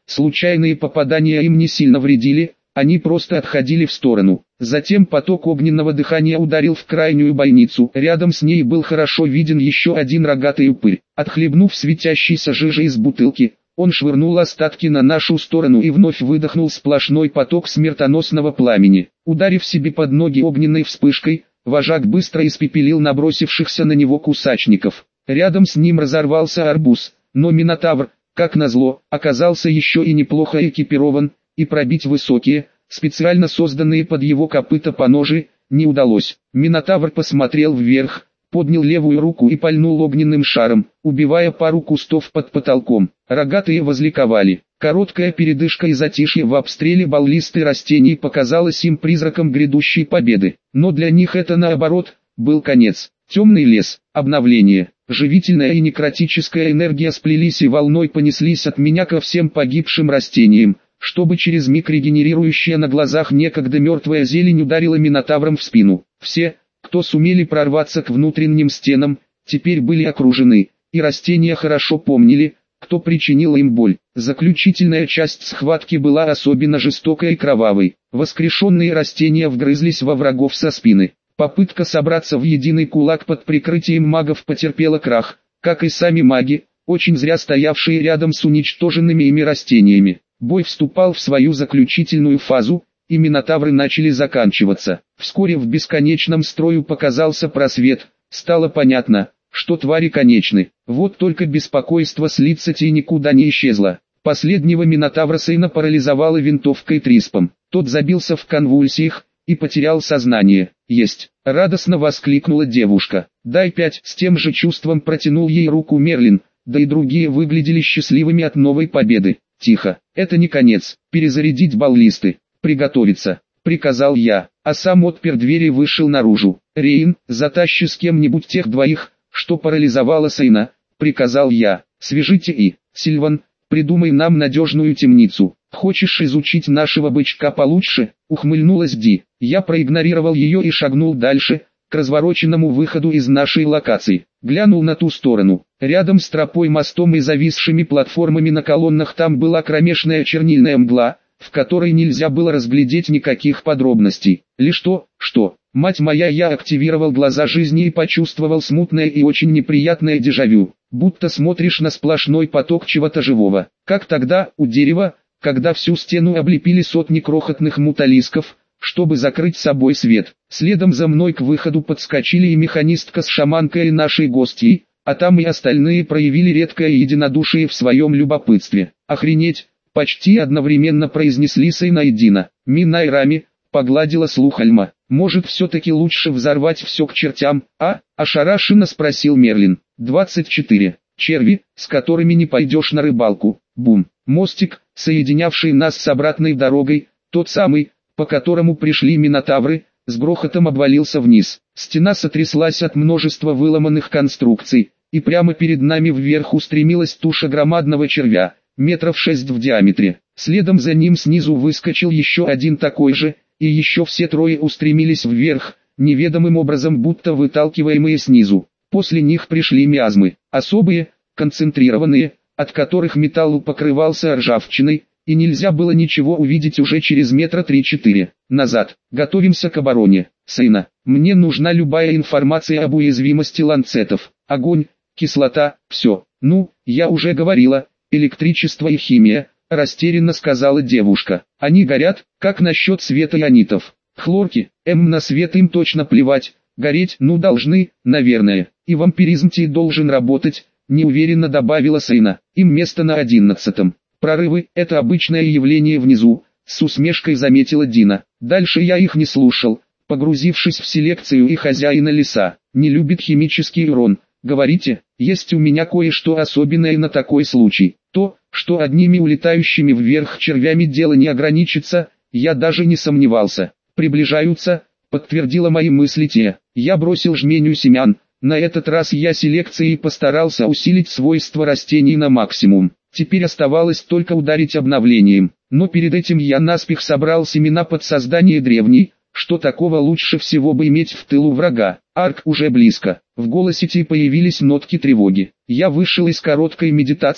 случайные попадания им не сильно вредили, они просто отходили в сторону. Затем поток огненного дыхания ударил в крайнюю бойницу. Рядом с ней был хорошо виден еще один рогатый упырь. Отхлебнув светящейся жижи из бутылки, он швырнул остатки на нашу сторону и вновь выдохнул сплошной поток смертоносного пламени. Ударив себе под ноги огненной вспышкой, вожак быстро испепелил набросившихся на него кусачников. Рядом с ним разорвался арбуз, но Минотавр, как назло, оказался еще и неплохо экипирован, и пробить высокие, специально созданные под его копыта поножи, не удалось. Минотавр посмотрел вверх, поднял левую руку и пальнул огненным шаром, убивая пару кустов под потолком. Рогатые возликовали. Короткая передышка и затишье в обстреле баллисты растений показалось им призраком грядущей победы. Но для них это, наоборот, был конец. Темный лес, обновление, живительная и некротическая энергия сплелись и волной понеслись от меня ко всем погибшим растениям, чтобы через миг регенерирующая на глазах некогда мертвая зелень ударила Минотавром в спину. Все, кто сумели прорваться к внутренним стенам, теперь были окружены, и растения хорошо помнили, кто причинил им боль. Заключительная часть схватки была особенно жестокой и кровавой. Воскрешенные растения вгрызлись во врагов со спины. Попытка собраться в единый кулак под прикрытием магов потерпела крах, как и сами маги, очень зря стоявшие рядом с уничтоженными ими растениями. Бой вступал в свою заключительную фазу, и минотавры начали заканчиваться. Вскоре в бесконечном строю показался просвет, стало понятно, что твари конечны. Вот только беспокойство с лица никуда не исчезло. Последнего минотавра сына парализовала винтовкой Триспом. Тот забился в конвульсиях и потерял сознание. «Есть!» — радостно воскликнула девушка. «Дай пять!» — с тем же чувством протянул ей руку Мерлин, да и другие выглядели счастливыми от новой победы. «Тихо, это не конец, перезарядить баллисты, приготовиться», — приказал я, а сам отпер дверь и вышел наружу. «Рейн, затащи с кем-нибудь тех двоих, что парализовало сына», — приказал я. «Свяжите и, Сильван, придумай нам надежную темницу. Хочешь изучить нашего бычка получше?» — ухмыльнулась Ди. Я проигнорировал ее и шагнул дальше, к развороченному выходу из нашей локации. Глянул на ту сторону. Рядом с тропой, мостом и зависшими платформами на колоннах там была кромешная чернильная мгла, в которой нельзя было разглядеть никаких подробностей. Лишь то, что, мать моя, я активировал глаза жизни и почувствовал смутное и очень неприятное дежавю, будто смотришь на сплошной поток чего-то живого. Как тогда, у дерева, когда всю стену облепили сотни крохотных муталисков, чтобы закрыть собой свет. Следом за мной к выходу подскочили и механистка с шаманкой и нашей гостьей, а там и остальные проявили редкое единодушие в своем любопытстве. «Охренеть!» — почти одновременно произнесли Сейна и Дина. Минай Рами погладила слух Альма. «Может, все-таки лучше взорвать все к чертям, а?» — ошарашенно спросил Мерлин. «двадцать четыре. Черви, с которыми не пойдешь на рыбалку». Бум. Мостик, соединявший нас с обратной дорогой, тот самый, по которому пришли минотавры, с грохотом обвалился вниз. Стена сотряслась от множества выломанных конструкций, и прямо перед нами вверх устремилась туша громадного червя, метров шесть в диаметре. Следом за ним снизу выскочил еще один такой же, и еще все трое устремились вверх, неведомым образом будто выталкиваемые снизу. После них пришли миазмы, особые, концентрированные, от которых металл покрывался ржавчиной, и нельзя было ничего увидеть уже через метра три-четыре. Назад. Готовимся к обороне. Сейна, мне нужна любая информация об уязвимости ланцетов. Огонь, кислота, все. Ну, я уже говорила, электричество и химия, растерянно сказала девушка. Они горят, как насчет света ионитов. Хлорки, эм на свет им точно плевать, гореть, ну должны, наверное. И вампиризм-те должен работать, неуверенно добавила Сейна. Им место на одиннадцатом. Прорывы – это обычное явление внизу, с усмешкой заметила Дина. Дальше я их не слушал, погрузившись в селекцию и хозяина леса. Не любит химический урон. Говорите, есть у меня кое-что особенное на такой случай. То, что одними улетающими вверх червями дело не ограничится, я даже не сомневался. Приближаются, подтвердила мои мысли те. Я бросил жменю семян. На этот раз я селекцией постарался усилить свойства растений на максимум. Теперь оставалось только ударить обновлением, но перед этим я наспех собрал семена под создание древней, что такого лучше всего бы иметь в тылу врага. Арк уже близко, в голосе Ти появились нотки тревоги. Я вышел из короткой медитации,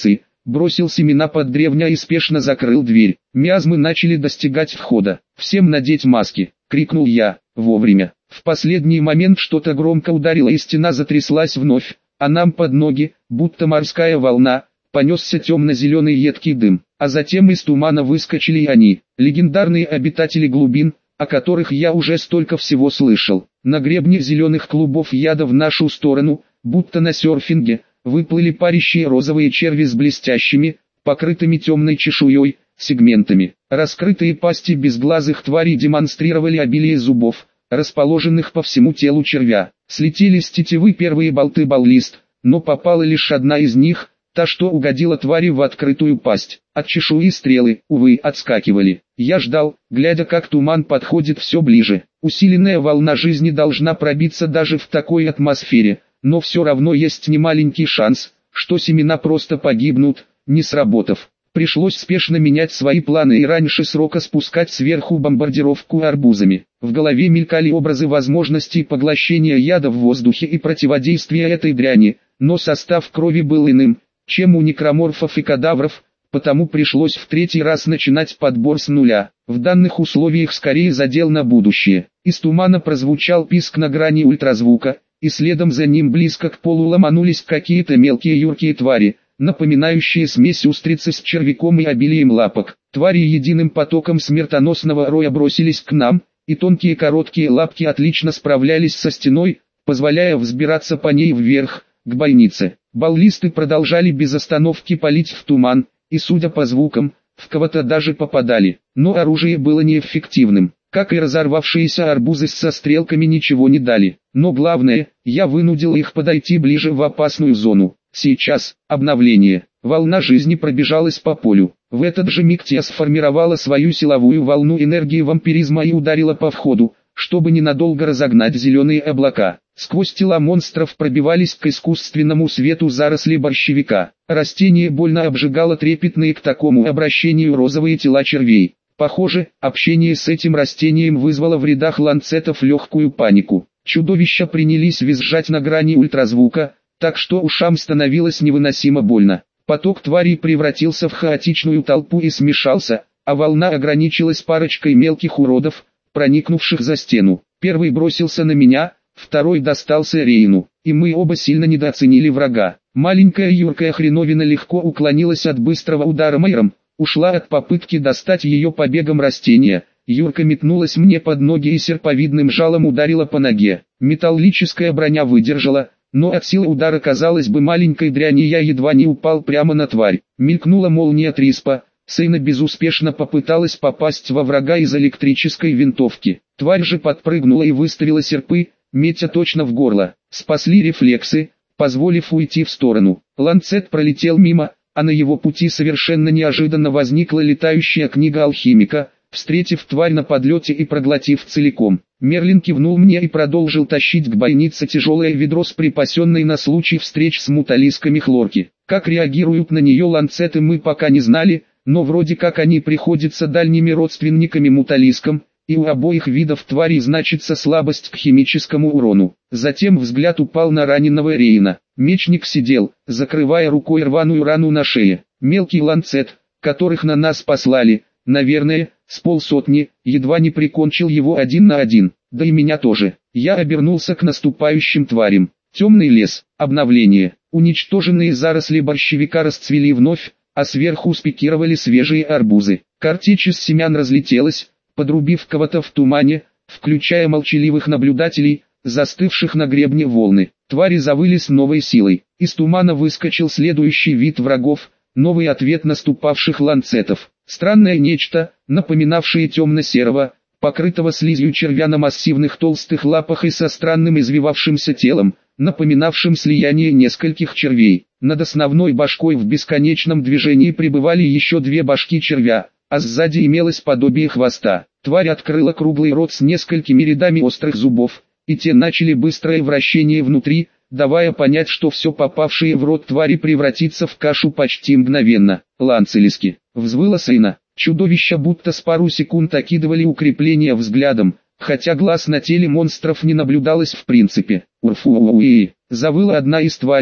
бросил семена под древня и спешно закрыл дверь. Миазмы начали достигать входа. «Всем надеть маски!» — крикнул я, вовремя. В последний момент что-то громко ударило и стена затряслась вновь, а нам под ноги, будто морская волна, понесся темно-зеленый едкий дым. А затем из тумана выскочили и они, легендарные обитатели глубин, о которых я уже столько всего слышал. На гребне зеленых клубов яда в нашу сторону, будто на серфинге, выплыли парящие розовые черви с блестящими, покрытыми темной чешуей, сегментами. Раскрытые пасти безглазых тварей демонстрировали обилие зубов, расположенных по всему телу червя. Слетели с тетивы первые болты баллист, но попала лишь одна из них, та, что угодила твари в открытую пасть. От чешуи стрелы, увы, отскакивали. Я ждал, глядя, как туман подходит все ближе. Усиленная волна жизни должна пробиться даже в такой атмосфере, но все равно есть немаленький шанс, что семена просто погибнут, не сработав. Пришлось спешно менять свои планы и раньше срока спускать сверху бомбардировку арбузами. В голове мелькали образы возможностей поглощения яда в воздухе и противодействия этой дряни, но состав крови был иным, чем у некроморфов и кадавров, потому пришлось в третий раз начинать подбор с нуля. В данных условиях скорее задел на будущее. Из тумана прозвучал писк на грани ультразвука, и следом за ним близко к полу ломанулись какие-то мелкие юркие твари, напоминающие смесь устрицы с червяком и обилием лапок. Твари единым потоком смертоносного роя бросились к нам, и тонкие короткие лапки отлично справлялись со стеной, позволяя взбираться по ней вверх, к бойнице. Баллисты продолжали без остановки палить в туман, и судя по звукам, в кого-то даже попадали, но оружие было неэффективным. Как и разорвавшиеся арбузы со стрелками ничего не дали. Но главное, я вынудил их подойти ближе в опасную зону. Сейчас, обновление. Волна жизни пробежалась по полю. В этот же миг Тия сформировала свою силовую волну энергии вампиризма и ударила по входу, чтобы ненадолго разогнать зеленые облака. Сквозь тела монстров пробивались к искусственному свету заросли борщевика. Растение больно обжигало трепетные к такому обращению розовые тела червей. Похоже, общение с этим растением вызвало в рядах ланцетов легкую панику. Чудовища принялись визжать на грани ультразвука, так что ушам становилось невыносимо больно. Поток тварей превратился в хаотичную толпу и смешался, а волна ограничилась парочкой мелких уродов, проникнувших за стену. Первый бросился на меня, второй достался Рейну, и мы оба сильно недооценили врага. Маленькая юркая хреновина легко уклонилась от быстрого удара Мэйром, ушла от попытки достать ее побегом растения. Юрка метнулась мне под ноги и серповидным жалом ударила по ноге. Металлическая броня выдержала, но от силы удара, казалось бы, маленькой дряни я едва не упал прямо на тварь. Мелькнула молния Триспа, Сейна безуспешно попыталась попасть во врага из электрической винтовки. Тварь же подпрыгнула и выставила серпы, метя точно в горло. Спасли рефлексы, позволив уйти в сторону. Ланцет пролетел мимо, а на его пути совершенно неожиданно возникла летающая книга алхимика, встретив тварь на подлете и проглотив целиком. Мерлин кивнул мне и продолжил тащить к бойнице тяжелое ведро с припасенной на случай встреч с муталисками хлорки. Как реагируют на нее ланцеты, мы пока не знали, но вроде как они приходятся дальними родственниками муталискам, и у обоих видов тварей значится слабость к химическому урону. Затем взгляд упал на раненого Рейна. Мечник сидел, закрывая рукой рваную рану на шее. Мелкий ланцет, которых на нас послали, наверное, с полсотни, едва не прикончил его один на один, да и меня тоже. Я обернулся к наступающим тварям. Темный лес, обновление, уничтоженные заросли борщевика расцвели вновь, а сверху спикировали свежие арбузы. Картечь из семян разлетелась, подрубив кого-то в тумане, включая молчаливых наблюдателей, застывших на гребне волны. Твари завыли с новой силой. Из тумана выскочил следующий вид врагов, новый ответ наступавших ланцетов. Странное нечто, напоминавшее темно-серого, покрытого слизью червя на массивных толстых лапах и со странным извивавшимся телом, напоминавшим слияние нескольких червей. Над основной башкой в бесконечном движении пребывали еще две башки червя, а сзади имелось подобие хвоста. Тварь открыла круглый рот с несколькими рядами острых зубов, и те начали быстрое вращение внутри, давая понять, что все попавшее в рот твари превратится в кашу почти мгновенно. Ланцелиски. Взвыла Сейна. Чудовища будто с пару секунд окидывали укрепления взглядом, хотя глаз на теле монстров не наблюдалось в принципе. Урфууи. Завыла одна из тварей,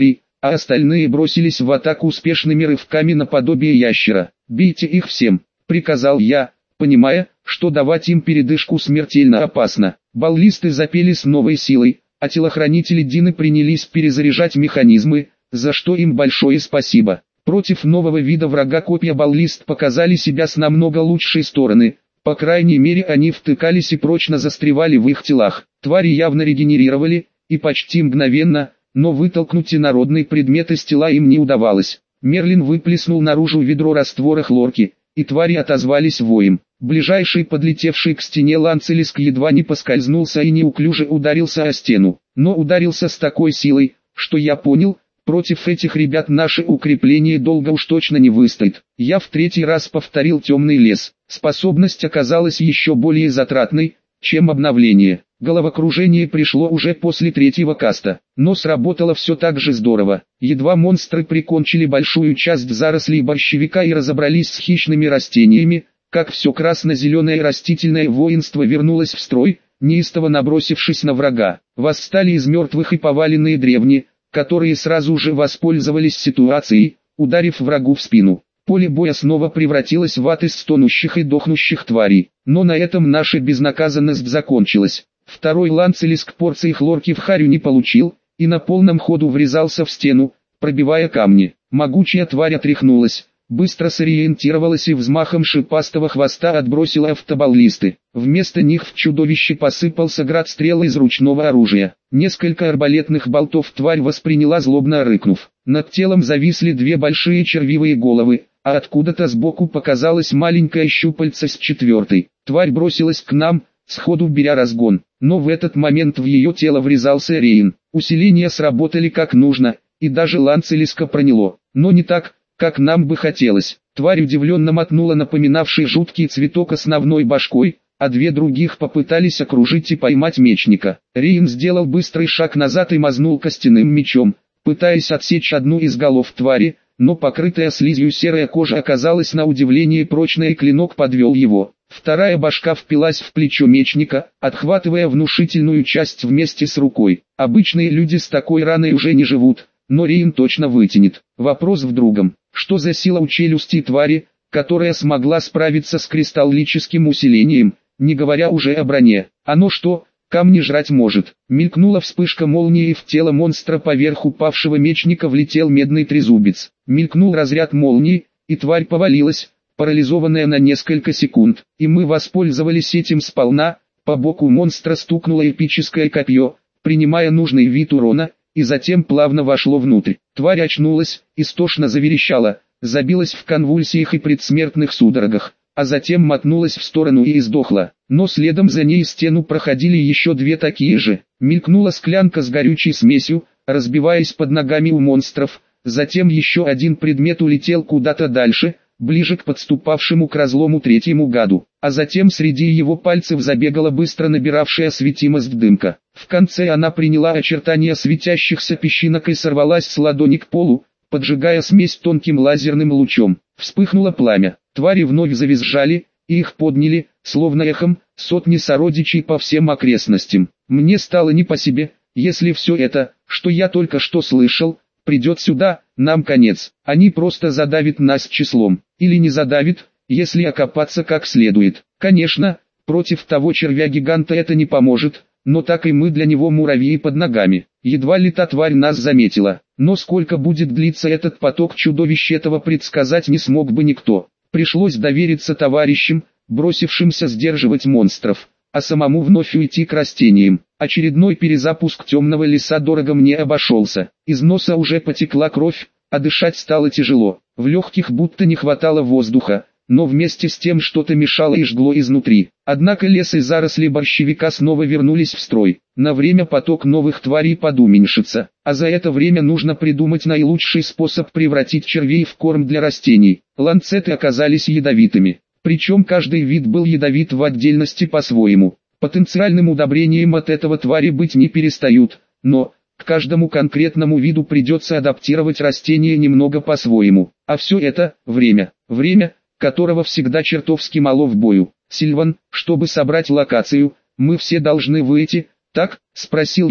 а остальные бросились в атаку успешными рывками наподобие ящера. «Бейте их всем», — приказал я, понимая, что давать им передышку смертельно опасно. Баллисты запели с новой силой, а телохранители Дины принялись перезаряжать механизмы, за что им большое спасибо. Против нового вида врага копья баллист показали себя с намного лучшей стороны, по крайней мере они втыкались и прочно застревали в их телах. Твари явно регенерировали, и почти мгновенно, но вытолкнуть инородный предмет из тела им не удавалось. Мерлин выплеснул наружу ведро раствора хлорки, и твари отозвались воем. Ближайший подлетевший к стене Ланцелиск едва не поскользнулся и неуклюже ударился о стену, но ударился с такой силой, что я понял, против этих ребят наше укрепление долго уж точно не выстоит. Я в третий раз повторил темный лес. Способность оказалась еще более затратной, чем обновление. Головокружение пришло уже после третьего каста, но сработало все так же здорово. Едва монстры прикончили большую часть зарослей борщевика и разобрались с хищными растениями, как все красно-зеленое растительное воинство вернулось в строй, неистово набросившись на врага. Восстали из мертвых и поваленные древние, которые сразу же воспользовались ситуацией, ударив врагу в спину. Поле боя снова превратилось в ад из стонущих и дохнущих тварей, но на этом наша безнаказанность закончилась. Второй Ланцелиск порции хлорки в харю не получил, и на полном ходу врезался в стену, пробивая камни. Могучая тварь отряхнулась, быстро сориентировалась и взмахом шипастого хвоста отбросила автобаллисты. Вместо них в чудовище посыпался град стрел из ручного оружия. Несколько арбалетных болтов тварь восприняла, злобно рыкнув. Над телом зависли две большие червивые головы, а откуда-то сбоку показалось маленькое щупальце с четвертой. Тварь бросилась к нам, сходу беря разгон, но в этот момент в ее тело врезался Рейн. Усиления сработали как нужно, и даже Ланцелиска проняло, но не так, как нам бы хотелось. Тварь удивленно мотнула напоминавший жуткий цветок основной башкой, а две других попытались окружить и поймать мечника. Рейн сделал быстрый шаг назад и мазнул костяным мечом, пытаясь отсечь одну из голов твари, но покрытая слизью серая кожа оказалась на удивление прочной, и клинок подвел его. Вторая башка впилась в плечо мечника, отхватывая внушительную часть вместе с рукой. Обычные люди с такой раной уже не живут, но Рейн точно вытянет. Вопрос в другом. Что за сила у челюсти твари, которая смогла справиться с кристаллическим усилением, не говоря уже о броне? Оно что, камни жрать может? Мелькнула вспышка молнии, и в тело монстра поверх упавшего мечника влетел медный трезубец. Мелькнул разряд молнии, и тварь повалилась, парализованная на несколько секунд, и мы воспользовались этим сполна. По боку монстра стукнуло эпическое копье, принимая нужный вид урона, и затем плавно вошло внутрь. Тварь очнулась, истошно заверещала, забилась в конвульсиях и предсмертных судорогах, а затем мотнулась в сторону и издохла. Но следом за ней стену проходили еще две такие же. Мелькнула склянка с горючей смесью, разбиваясь под ногами у монстров, затем еще один предмет улетел куда-то дальше, ближе к подступавшему к разлому третьему гаду, а затем среди его пальцев забегала быстро набиравшая светимость дымка. В конце она приняла очертания светящихся песчинок и сорвалась с ладони к полу, поджигая смесь тонким лазерным лучом. Вспыхнуло пламя, твари вновь завизжали, и их подняли, словно эхом, сотни сородичей по всем окрестностям. Мне стало не по себе. Если все это, что я только что слышал, придет сюда, нам конец. Они просто задавят нас числом. Или не задавят, если окопаться как следует. Конечно, против того червя-гиганта это не поможет, но так и мы для него муравьи под ногами. Едва ли та тварь нас заметила. Но сколько будет длиться этот поток чудовищ, этого предсказать не смог бы никто. Пришлось довериться товарищам, бросившимся сдерживать монстров, а самому вновь уйти к растениям. Очередной перезапуск темного леса дорого мне обошелся. Из носа уже потекла кровь, а дышать стало тяжело. В легких будто не хватало воздуха, но вместе с тем что-то мешало и жгло изнутри. Однако лес и заросли борщевика снова вернулись в строй. На время поток новых тварей подуменьшится, а за это время нужно придумать наилучший способ превратить червей в корм для растений. Ланцеты оказались ядовитыми, причем каждый вид был ядовит в отдельности по-своему. Потенциальным удобрением от этого твари быть не перестают, но к каждому конкретному виду придется адаптировать растения немного по-своему. А все это – время. Время, которого всегда чертовски мало в бою. «Сильван, чтобы собрать локацию, мы все должны выйти, так?» – спросил я,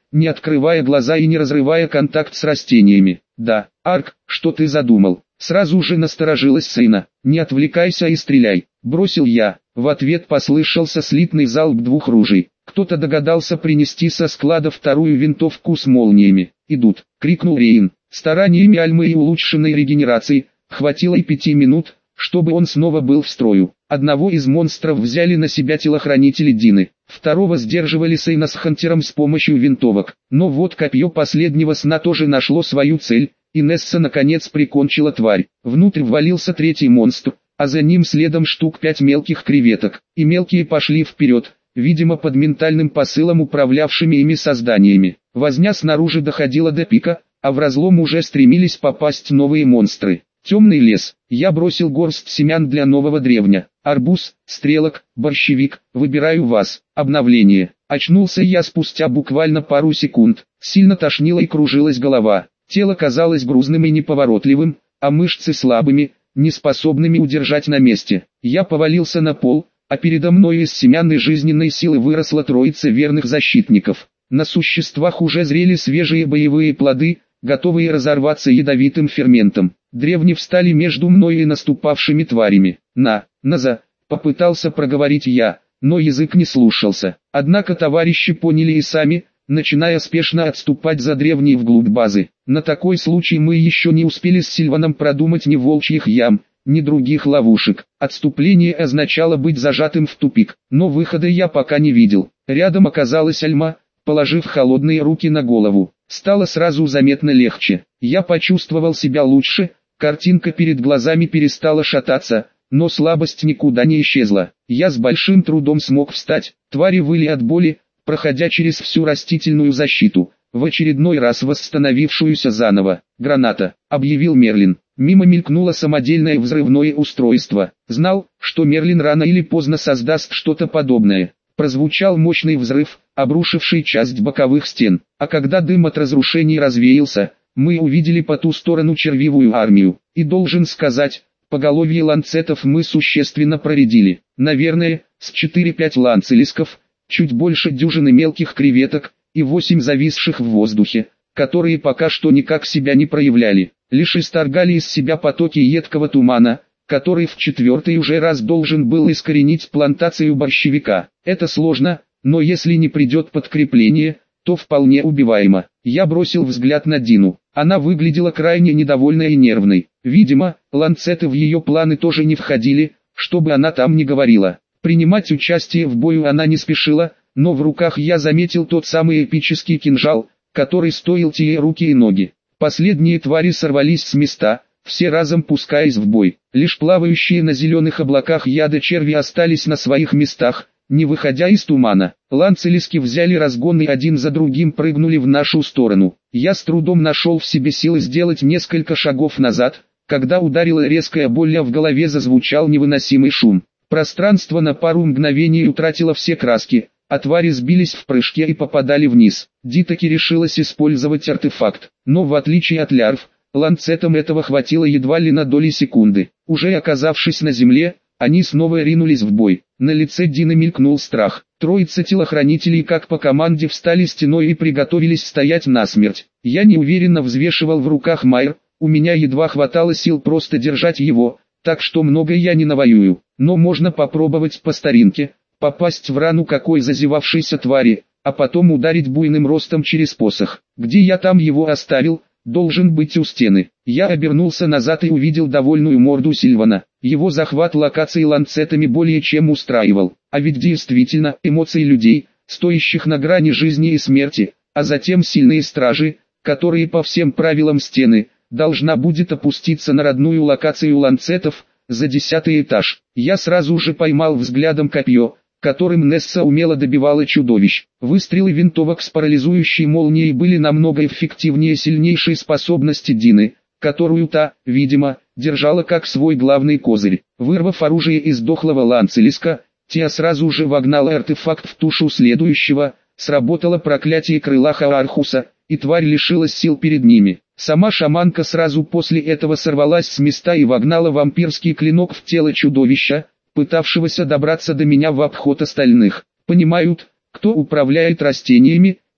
не открывая глаза и не разрывая контакт с растениями. «Да, Арк, что ты задумал?» Сразу же насторожилась Сейна. «Не отвлекайся и стреляй», — бросил я. В ответ послышался слитный залп двух ружей. Кто-то догадался принести со склада вторую винтовку с молниями. «Идут!» — крикнул Рейн. Стараниями Альмы и улучшенной регенерации хватило и пяти минут, чтобы он снова был в строю. Одного из монстров взяли на себя телохранители Дины, второго сдерживали Сейна с Хантером с помощью винтовок. Но вот копье последнего сна тоже нашло свою цель, и Несса наконец прикончила тварь. Внутрь ввалился третий монстр, а за ним следом штук пять мелких креветок, и мелкие пошли вперед, видимо под ментальным посылом управлявшими ими созданиями. Возня снаружи доходила до пика, а в разлом уже стремились попасть новые монстры. Темный лес. Я бросил горсть семян для нового древня. Арбуз, стрелок, борщевик, выбираю вас. Обновление. Очнулся я спустя буквально пару секунд. Сильно тошнило и кружилась голова. Тело казалось грузным и неповоротливым, а мышцы слабыми, неспособными удержать на месте. Я повалился на пол, а передо мной из семянной жизненной силы выросла троица верных защитников. На существах уже зрели свежие боевые плоды, готовые разорваться ядовитым ферментом. Древни встали между мной и наступавшими тварями. «На, наза!» — попытался проговорить я, но язык не слушался. Однако товарищи поняли и сами, начиная спешно отступать за древней вглубь базы. На такой случай мы еще не успели с Сильваном продумать ни волчьих ям, ни других ловушек. Отступление означало быть зажатым в тупик, но выхода я пока не видел. Рядом оказалась Альма, положив холодные руки на голову. Стало сразу заметно легче. Я почувствовал себя лучше, картинка перед глазами перестала шататься, но слабость никуда не исчезла. Я с большим трудом смог встать. Твари выли от боли, проходя через всю растительную защиту, в очередной раз восстановившуюся заново. «Граната», — объявил Мерлин. Мимо мелькнуло самодельное взрывное устройство. Знал, что Мерлин рано или поздно создаст что-то подобное. Прозвучал мощный взрыв, обрушивший часть боковых стен, а когда дым от разрушений развеялся, мы увидели по ту сторону червивую армию, и должен сказать, поголовье ланцетов мы существенно проредили. Наверное, с четыре-пять ланцелисков, чуть больше дюжины мелких креветок, и восемь зависших в воздухе, которые пока что никак себя не проявляли, лишь исторгали из себя потоки едкого тумана, который в четвертый уже раз должен был искоренить плантацию борщевика. Это сложно, но если не придет подкрепление, то вполне убиваемо. Я бросил взгляд на Дину. Она выглядела крайне недовольной и нервной. Видимо, ланцеты в ее планы тоже не входили, чтобы она там не говорила. Принимать участие в бою она не спешила, но в руках я заметил тот самый эпический кинжал, который стоил те руки и ноги. Последние твари сорвались с места, все разом пускаясь в бой. Лишь плавающие на зеленых облаках яда черви остались на своих местах, не выходя из тумана. Ланцелиски взяли разгон и один за другим прыгнули в нашу сторону. Я с трудом нашел в себе силы сделать несколько шагов назад, когда ударила резкая боль, а в голове зазвучал невыносимый шум. Пространство на пару мгновений утратило все краски, а твари сбились в прыжке и попадали вниз. Ди таки решилась использовать артефакт, но в отличие от лярв, ланцетам этого хватило едва ли на доли секунды. Уже оказавшись на земле, они снова ринулись в бой. На лице Дины мелькнул страх. Троица телохранителей как по команде встали стеной и приготовились стоять насмерть. Я неуверенно взвешивал в руках Майр, у меня едва хватало сил просто держать его, так что много я не навоюю. Но можно попробовать по старинке, попасть в рану какой зазевавшейся твари, а потом ударить буйным ростом через посох. Где я там его оставил? Должен быть у стены. Я обернулся назад и увидел довольную морду Сильвана. Его захват локации ланцетами более чем устраивал. А ведь действительно, эмоции людей, стоящих на грани жизни и смерти, а затем сильные стражи, которые по всем правилам стены, должна будет опуститься на родную локацию ланцетов, за десятый этаж. Я сразу же поймал взглядом копье, которым Несса умело добивала чудовищ. Выстрелы винтовок с парализующей молнией были намного эффективнее сильнейшей способности Дины, которую та, видимо, держала как свой главный козырь. Вырвав оружие из дохлого ланцелиска, Тиа сразу же вогнала артефакт в тушу следующего, сработало проклятие крыла Хаархуса, и тварь лишилась сил перед ними. Сама шаманка сразу после этого сорвалась с места и вогнала вампирский клинок в тело чудовища, пытавшегося добраться до меня в обход остальных. Понимают, кто управляет растениями,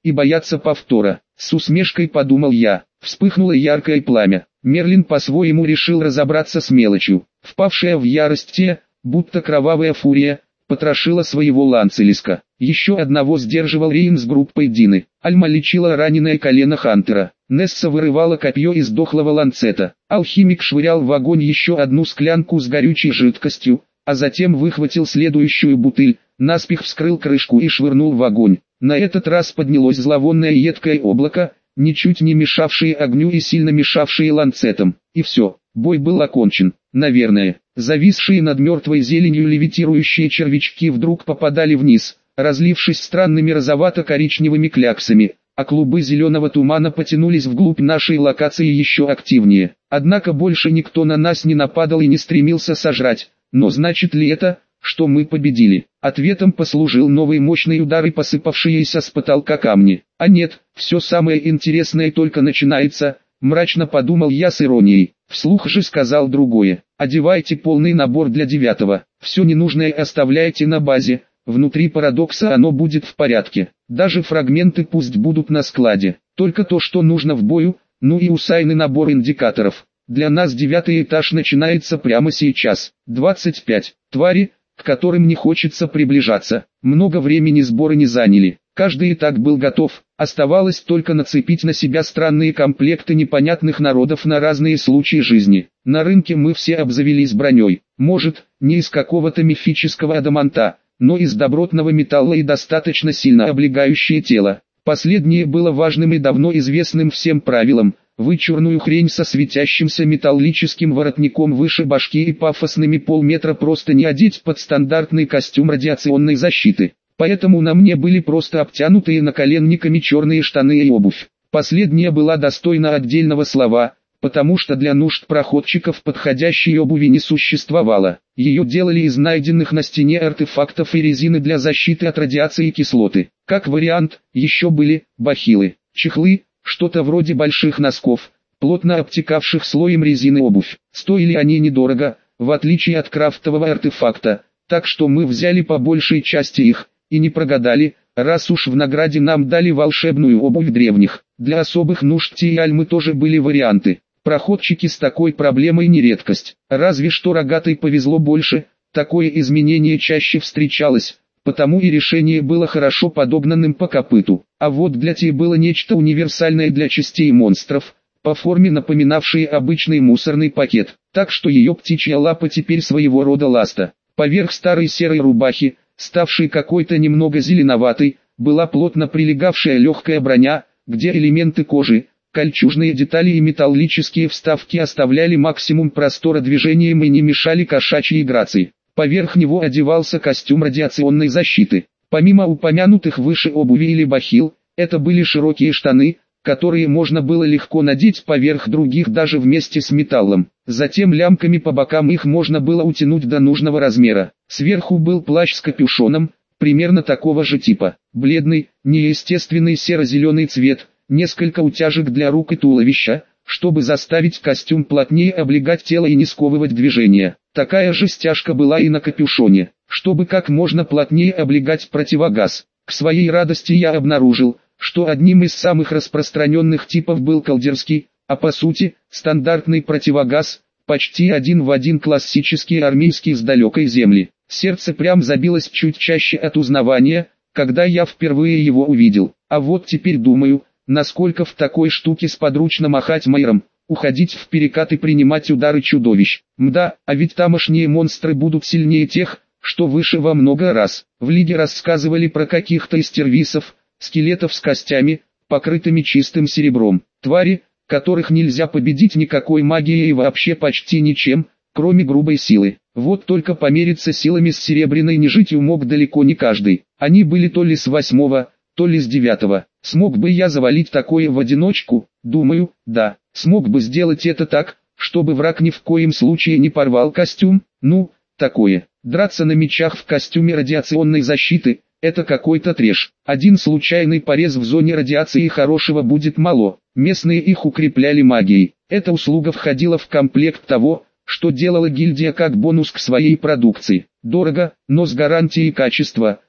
и боятся повтора. С усмешкой подумал я. Вспыхнуло яркое пламя. Мерлин по-своему решил разобраться с мелочью. Впавшая в ярость те, будто кровавая фурия, потрошила своего Ланцелиска. Еще одного сдерживал Рейн с группой Дины. Альма лечила раненое колено Хантера. Несса вырывала копье из дохлого ланцета. Алхимик швырял в огонь еще одну склянку с горючей жидкостью, а затем выхватил следующую бутыль, наспех вскрыл крышку и швырнул в огонь. На этот раз поднялось зловонное едкое облако, ничуть не мешавшие огню и сильно мешавшие ланцетам. И все, бой был окончен. Наверное, зависшие над мертвой зеленью левитирующие червячки вдруг попадали вниз, разлившись странными розовато-коричневыми кляксами, а клубы зеленого тумана потянулись вглубь нашей локации еще активнее. Однако больше никто на нас не нападал и не стремился сожрать. Но значит ли это, что мы победили? Ответом послужил новый мощный удар и посыпавшиеся с потолка камни. А нет, все самое интересное только начинается, мрачно подумал я с иронией. Вслух же сказал другое. Одевайте полный набор для девятого. Все ненужное оставляйте на базе. Внутри парадокса оно будет в порядке. Даже фрагменты пусть будут на складе. Только то, что нужно в бою, ну и усайный набор индикаторов. Для нас девятый этаж начинается прямо сейчас. двадцать пять. Твари, к которым не хочется приближаться. Много времени сборы не заняли. Каждый и так был готов. Оставалось только нацепить на себя странные комплекты непонятных народов на разные случаи жизни. На рынке мы все обзавелись броней. Может, не из какого-то мифического адаманта, но из добротного металла и достаточно сильно облегающее тело. Последнее было важным и давно известным всем правилом. Вычурную хрень со светящимся металлическим воротником выше башки и пафосными полметра просто не одеть под стандартный костюм радиационной защиты. Поэтому на мне были просто обтянутые наколенниками черные штаны и обувь. Последняя была достойна отдельного слова, потому что для нужд проходчиков подходящей обуви не существовало. Ее делали из найденных на стене артефактов и резины для защиты от радиации и кислоты. Как вариант, еще были бахилы, чехлы, что-то вроде больших носков, плотно обтекавших слоем резины обувь. Стоили они недорого, в отличие от крафтового артефакта, так что мы взяли по большей части их, и не прогадали, раз уж в награде нам дали волшебную обувь древних. Для особых нужд те и альмы тоже были варианты. Проходчики с такой проблемой не редкость. Разве что рогатой повезло больше, такое изменение чаще встречалось, потому и решение было хорошо подогнанным по копыту. А вот для те было нечто универсальное для частей монстров, по форме напоминавшее обычный мусорный пакет, так что ее птичья лапа теперь своего рода ласта. Поверх старой серой рубахи, ставшей какой-то немного зеленоватой, была плотно прилегавшая легкая броня, где элементы кожи, кольчужные детали и металлические вставки оставляли максимум простора движением и не мешали кошачьей грации. Поверх него одевался костюм радиационной защиты. Помимо упомянутых выше обуви или бахил, это были широкие штаны, которые можно было легко надеть поверх других даже вместе с металлом. Затем лямками по бокам их можно было утянуть до нужного размера. Сверху был плащ с капюшоном, примерно такого же типа. Бледный, неестественный серо-зеленый цвет, несколько утяжек для рук и туловища, чтобы заставить костюм плотнее облегать тело и не сковывать движения. Такая же стяжка была и на капюшоне, чтобы как можно плотнее облегать противогаз. К своей радости я обнаружил, что одним из самых распространенных типов был колдерский, а по сути, стандартный противогаз, почти один в один классический армейский с далекой земли. Сердце прям забилось чуть чаще от узнавания, когда я впервые его увидел. А вот теперь думаю, насколько в такой штуке сподручно махать майром, уходить в перекат и принимать удары чудовищ. Мда, а ведь тамошние монстры будут сильнее тех, что выше во много раз. В лиге рассказывали про каких-то истервисов, скелетов с костями, покрытыми чистым серебром. Твари, которых нельзя победить никакой магией и вообще почти ничем, кроме грубой силы. Вот только помериться силами с серебряной нежитью мог далеко не каждый. Они были то ли с восьмого, то ли с девятого. Смог бы я завалить такое в одиночку? Думаю, да. Смог бы сделать это так, чтобы враг ни в коем случае не порвал костюм? Ну, такое. Драться на мечах в костюме радиационной защиты – это какой-то трэш. Один случайный порез в зоне радиации хорошего будет мало. Местные их укрепляли магией. Эта услуга входила в комплект того, что делала гильдия как бонус к своей продукции. Дорого, но с гарантией качества,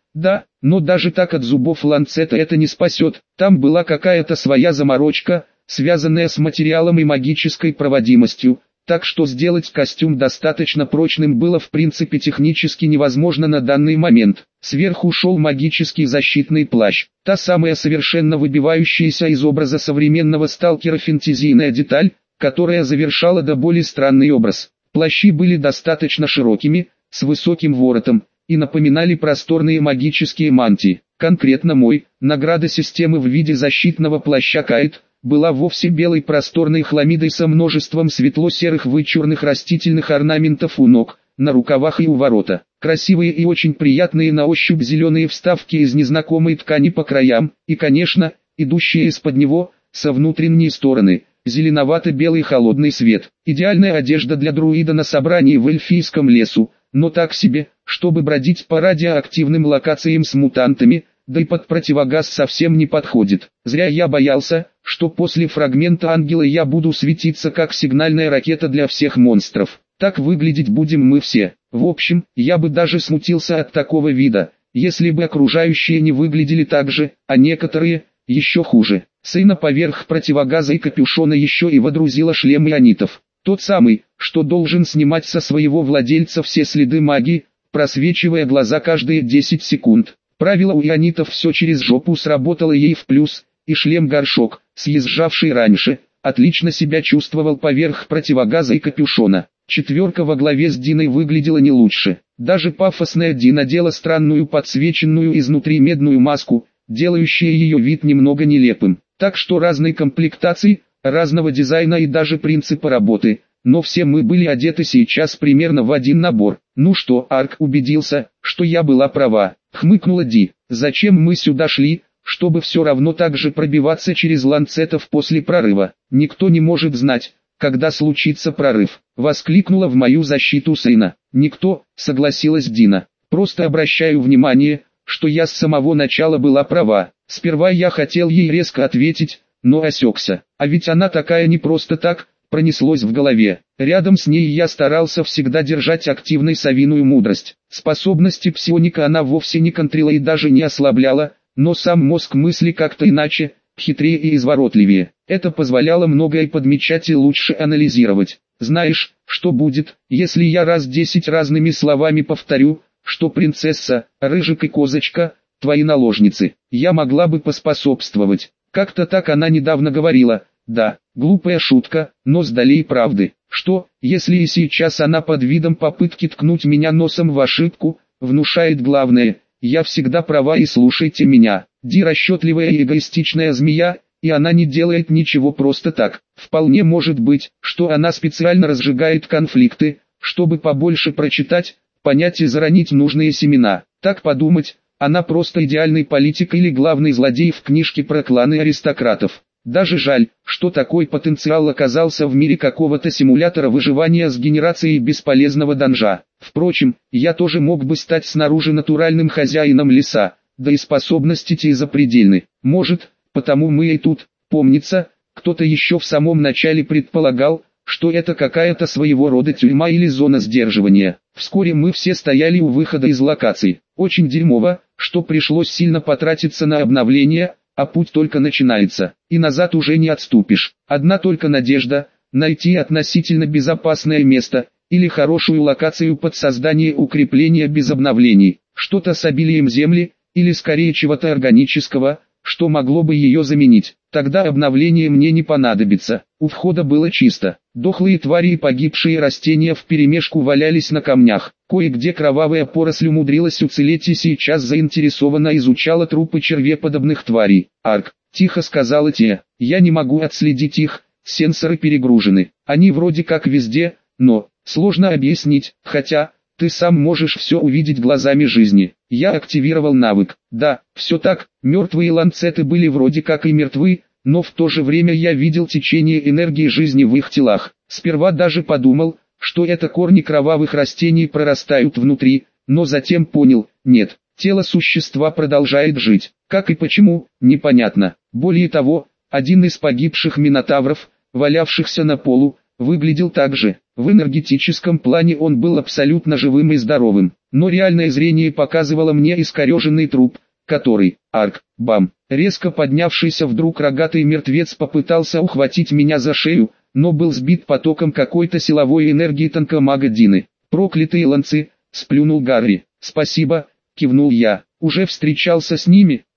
Да, но даже так от зубов ланцета это не спасет. Там была какая-то своя заморочка, связанная с материалом и магической проводимостью, так что сделать костюм достаточно прочным было в принципе технически невозможно на данный момент. Сверху шел магический защитный плащ, та самая совершенно выбивающаяся из образа современного сталкера фэнтезийная деталь, которая завершала до боли странный образ. Плащи были достаточно широкими, с высоким воротом, и напоминали просторные магические мантии. Конкретно мой, награда системы в виде защитного плаща Кайт, была вовсе белой просторной хламидой со множеством светло-серых вычурных растительных орнаментов у ног, на рукавах и у ворота. Красивые и очень приятные на ощупь зеленые вставки из незнакомой ткани по краям, и, конечно, идущие из-под него, со внутренней стороны, зеленовато-белый холодный свет. Идеальная одежда для друида на собрании в эльфийском лесу, но так себе, чтобы бродить по радиоактивным локациям с мутантами, да и под противогаз совсем не подходит. Зря я боялся, что после фрагмента ангела я буду светиться как сигнальная ракета для всех монстров. Так выглядеть будем мы все. В общем, я бы даже смутился от такого вида, если бы окружающие не выглядели так же, а некоторые, еще хуже. Сына поверх противогаза и капюшона еще и водрузила шлем ионитов. Тот самый, что должен снимать со своего владельца все следы магии, просвечивая глаза каждые десять секунд. Правило у ионитов все через жопу сработало ей в плюс, и шлем-горшок, съезжавший раньше, отлично себя чувствовал поверх противогаза и капюшона. Четверка во главе с Диной выглядела не лучше. Даже пафосная Ди надела странную подсвеченную изнутри медную маску, делающую ее вид немного нелепым. Так что разной комплектации, разного дизайна и даже принципа работы, но все мы были одеты сейчас примерно в один набор. Ну что, Арк убедился, что я была права, хмыкнула Ди. Зачем мы сюда шли, чтобы все равно так же пробиваться через ланцетов после прорыва? Никто не может знать, когда случится прорыв, воскликнула в мою защиту сына. Никто, согласилась Дина. Просто обращаю внимание, что я с самого начала была права. Сперва я хотел ей резко ответить, но осекся. А ведь она такая не просто так, пронеслось в голове. Рядом с ней я старался всегда держать активной совиную мудрость. Способности псионика она вовсе не контрила и даже не ослабляла, но сам мозг мысли как-то иначе, хитрее и изворотливее. Это позволяло многое подмечать и лучше анализировать. Знаешь, что будет, если я раз десять разными словами повторю, что принцесса, Рыжик и Козочка, твои наложницы? Я могла бы поспособствовать. Как-то так она недавно говорила. Да, глупая шутка, но с долей правды. Что, если и сейчас она под видом попытки ткнуть меня носом в ошибку, внушает главное: я всегда права и слушайте меня. Ди расчетливая и эгоистичная змея, и она не делает ничего просто так. Вполне может быть, что она специально разжигает конфликты, чтобы побольше прочитать, понять и заронить нужные семена. Так подумать, она просто идеальный политик или главный злодей в книжке про кланы аристократов. Даже жаль, что такой потенциал оказался в мире какого-то симулятора выживания с генерацией бесполезного данжа. Впрочем, я тоже мог бы стать снаружи натуральным хозяином леса, да и способности те запредельны. Может, потому мы и тут. Помнится, кто-то еще в самом начале предполагал, что это какая-то своего рода тюрьма или зона сдерживания. Вскоре мы все стояли у выхода из локации. Очень дерьмово, что пришлось сильно потратиться на обновление, а путь только начинается, и назад уже не отступишь. Одна только надежда – найти относительно безопасное место, или хорошую локацию под создание укрепления без обновлений, что-то с обилием земли, или скорее чего-то органического, что могло бы ее заменить. Тогда обновление мне не понадобится. У входа было чисто. Дохлые твари и погибшие растения вперемешку валялись на камнях. Кое-где кровавая поросль умудрилась уцелеть и сейчас заинтересованно изучала трупы червеподобных тварей. «Арк», — тихо сказала Тия, — «я не могу отследить их, сенсоры перегружены. Они вроде как везде, но сложно объяснить, хотя ты сам можешь все увидеть глазами жизни». Я активировал навык. Да, все так, мертвые ланцеты были вроде как и мертвы, но в то же время я видел течение энергии жизни в их телах. Сперва даже подумал, что это корни кровавых растений прорастают внутри, но затем понял, нет, тело существа продолжает жить. Как и почему, непонятно. Более того, один из погибших минотавров, валявшихся на полу, выглядел так же. В энергетическом плане он был абсолютно живым и здоровым, но реальное зрение показывало мне искореженный труп, который, арк, бам, резко поднявшийся вдруг рогатый мертвец попытался ухватить меня за шею, но был сбит потоком какой-то силовой энергии тонкомага Дины. «Проклятые ланцы!» — сплюнул Гарри. «Спасибо!» — кивнул я. «Уже встречался с ними?»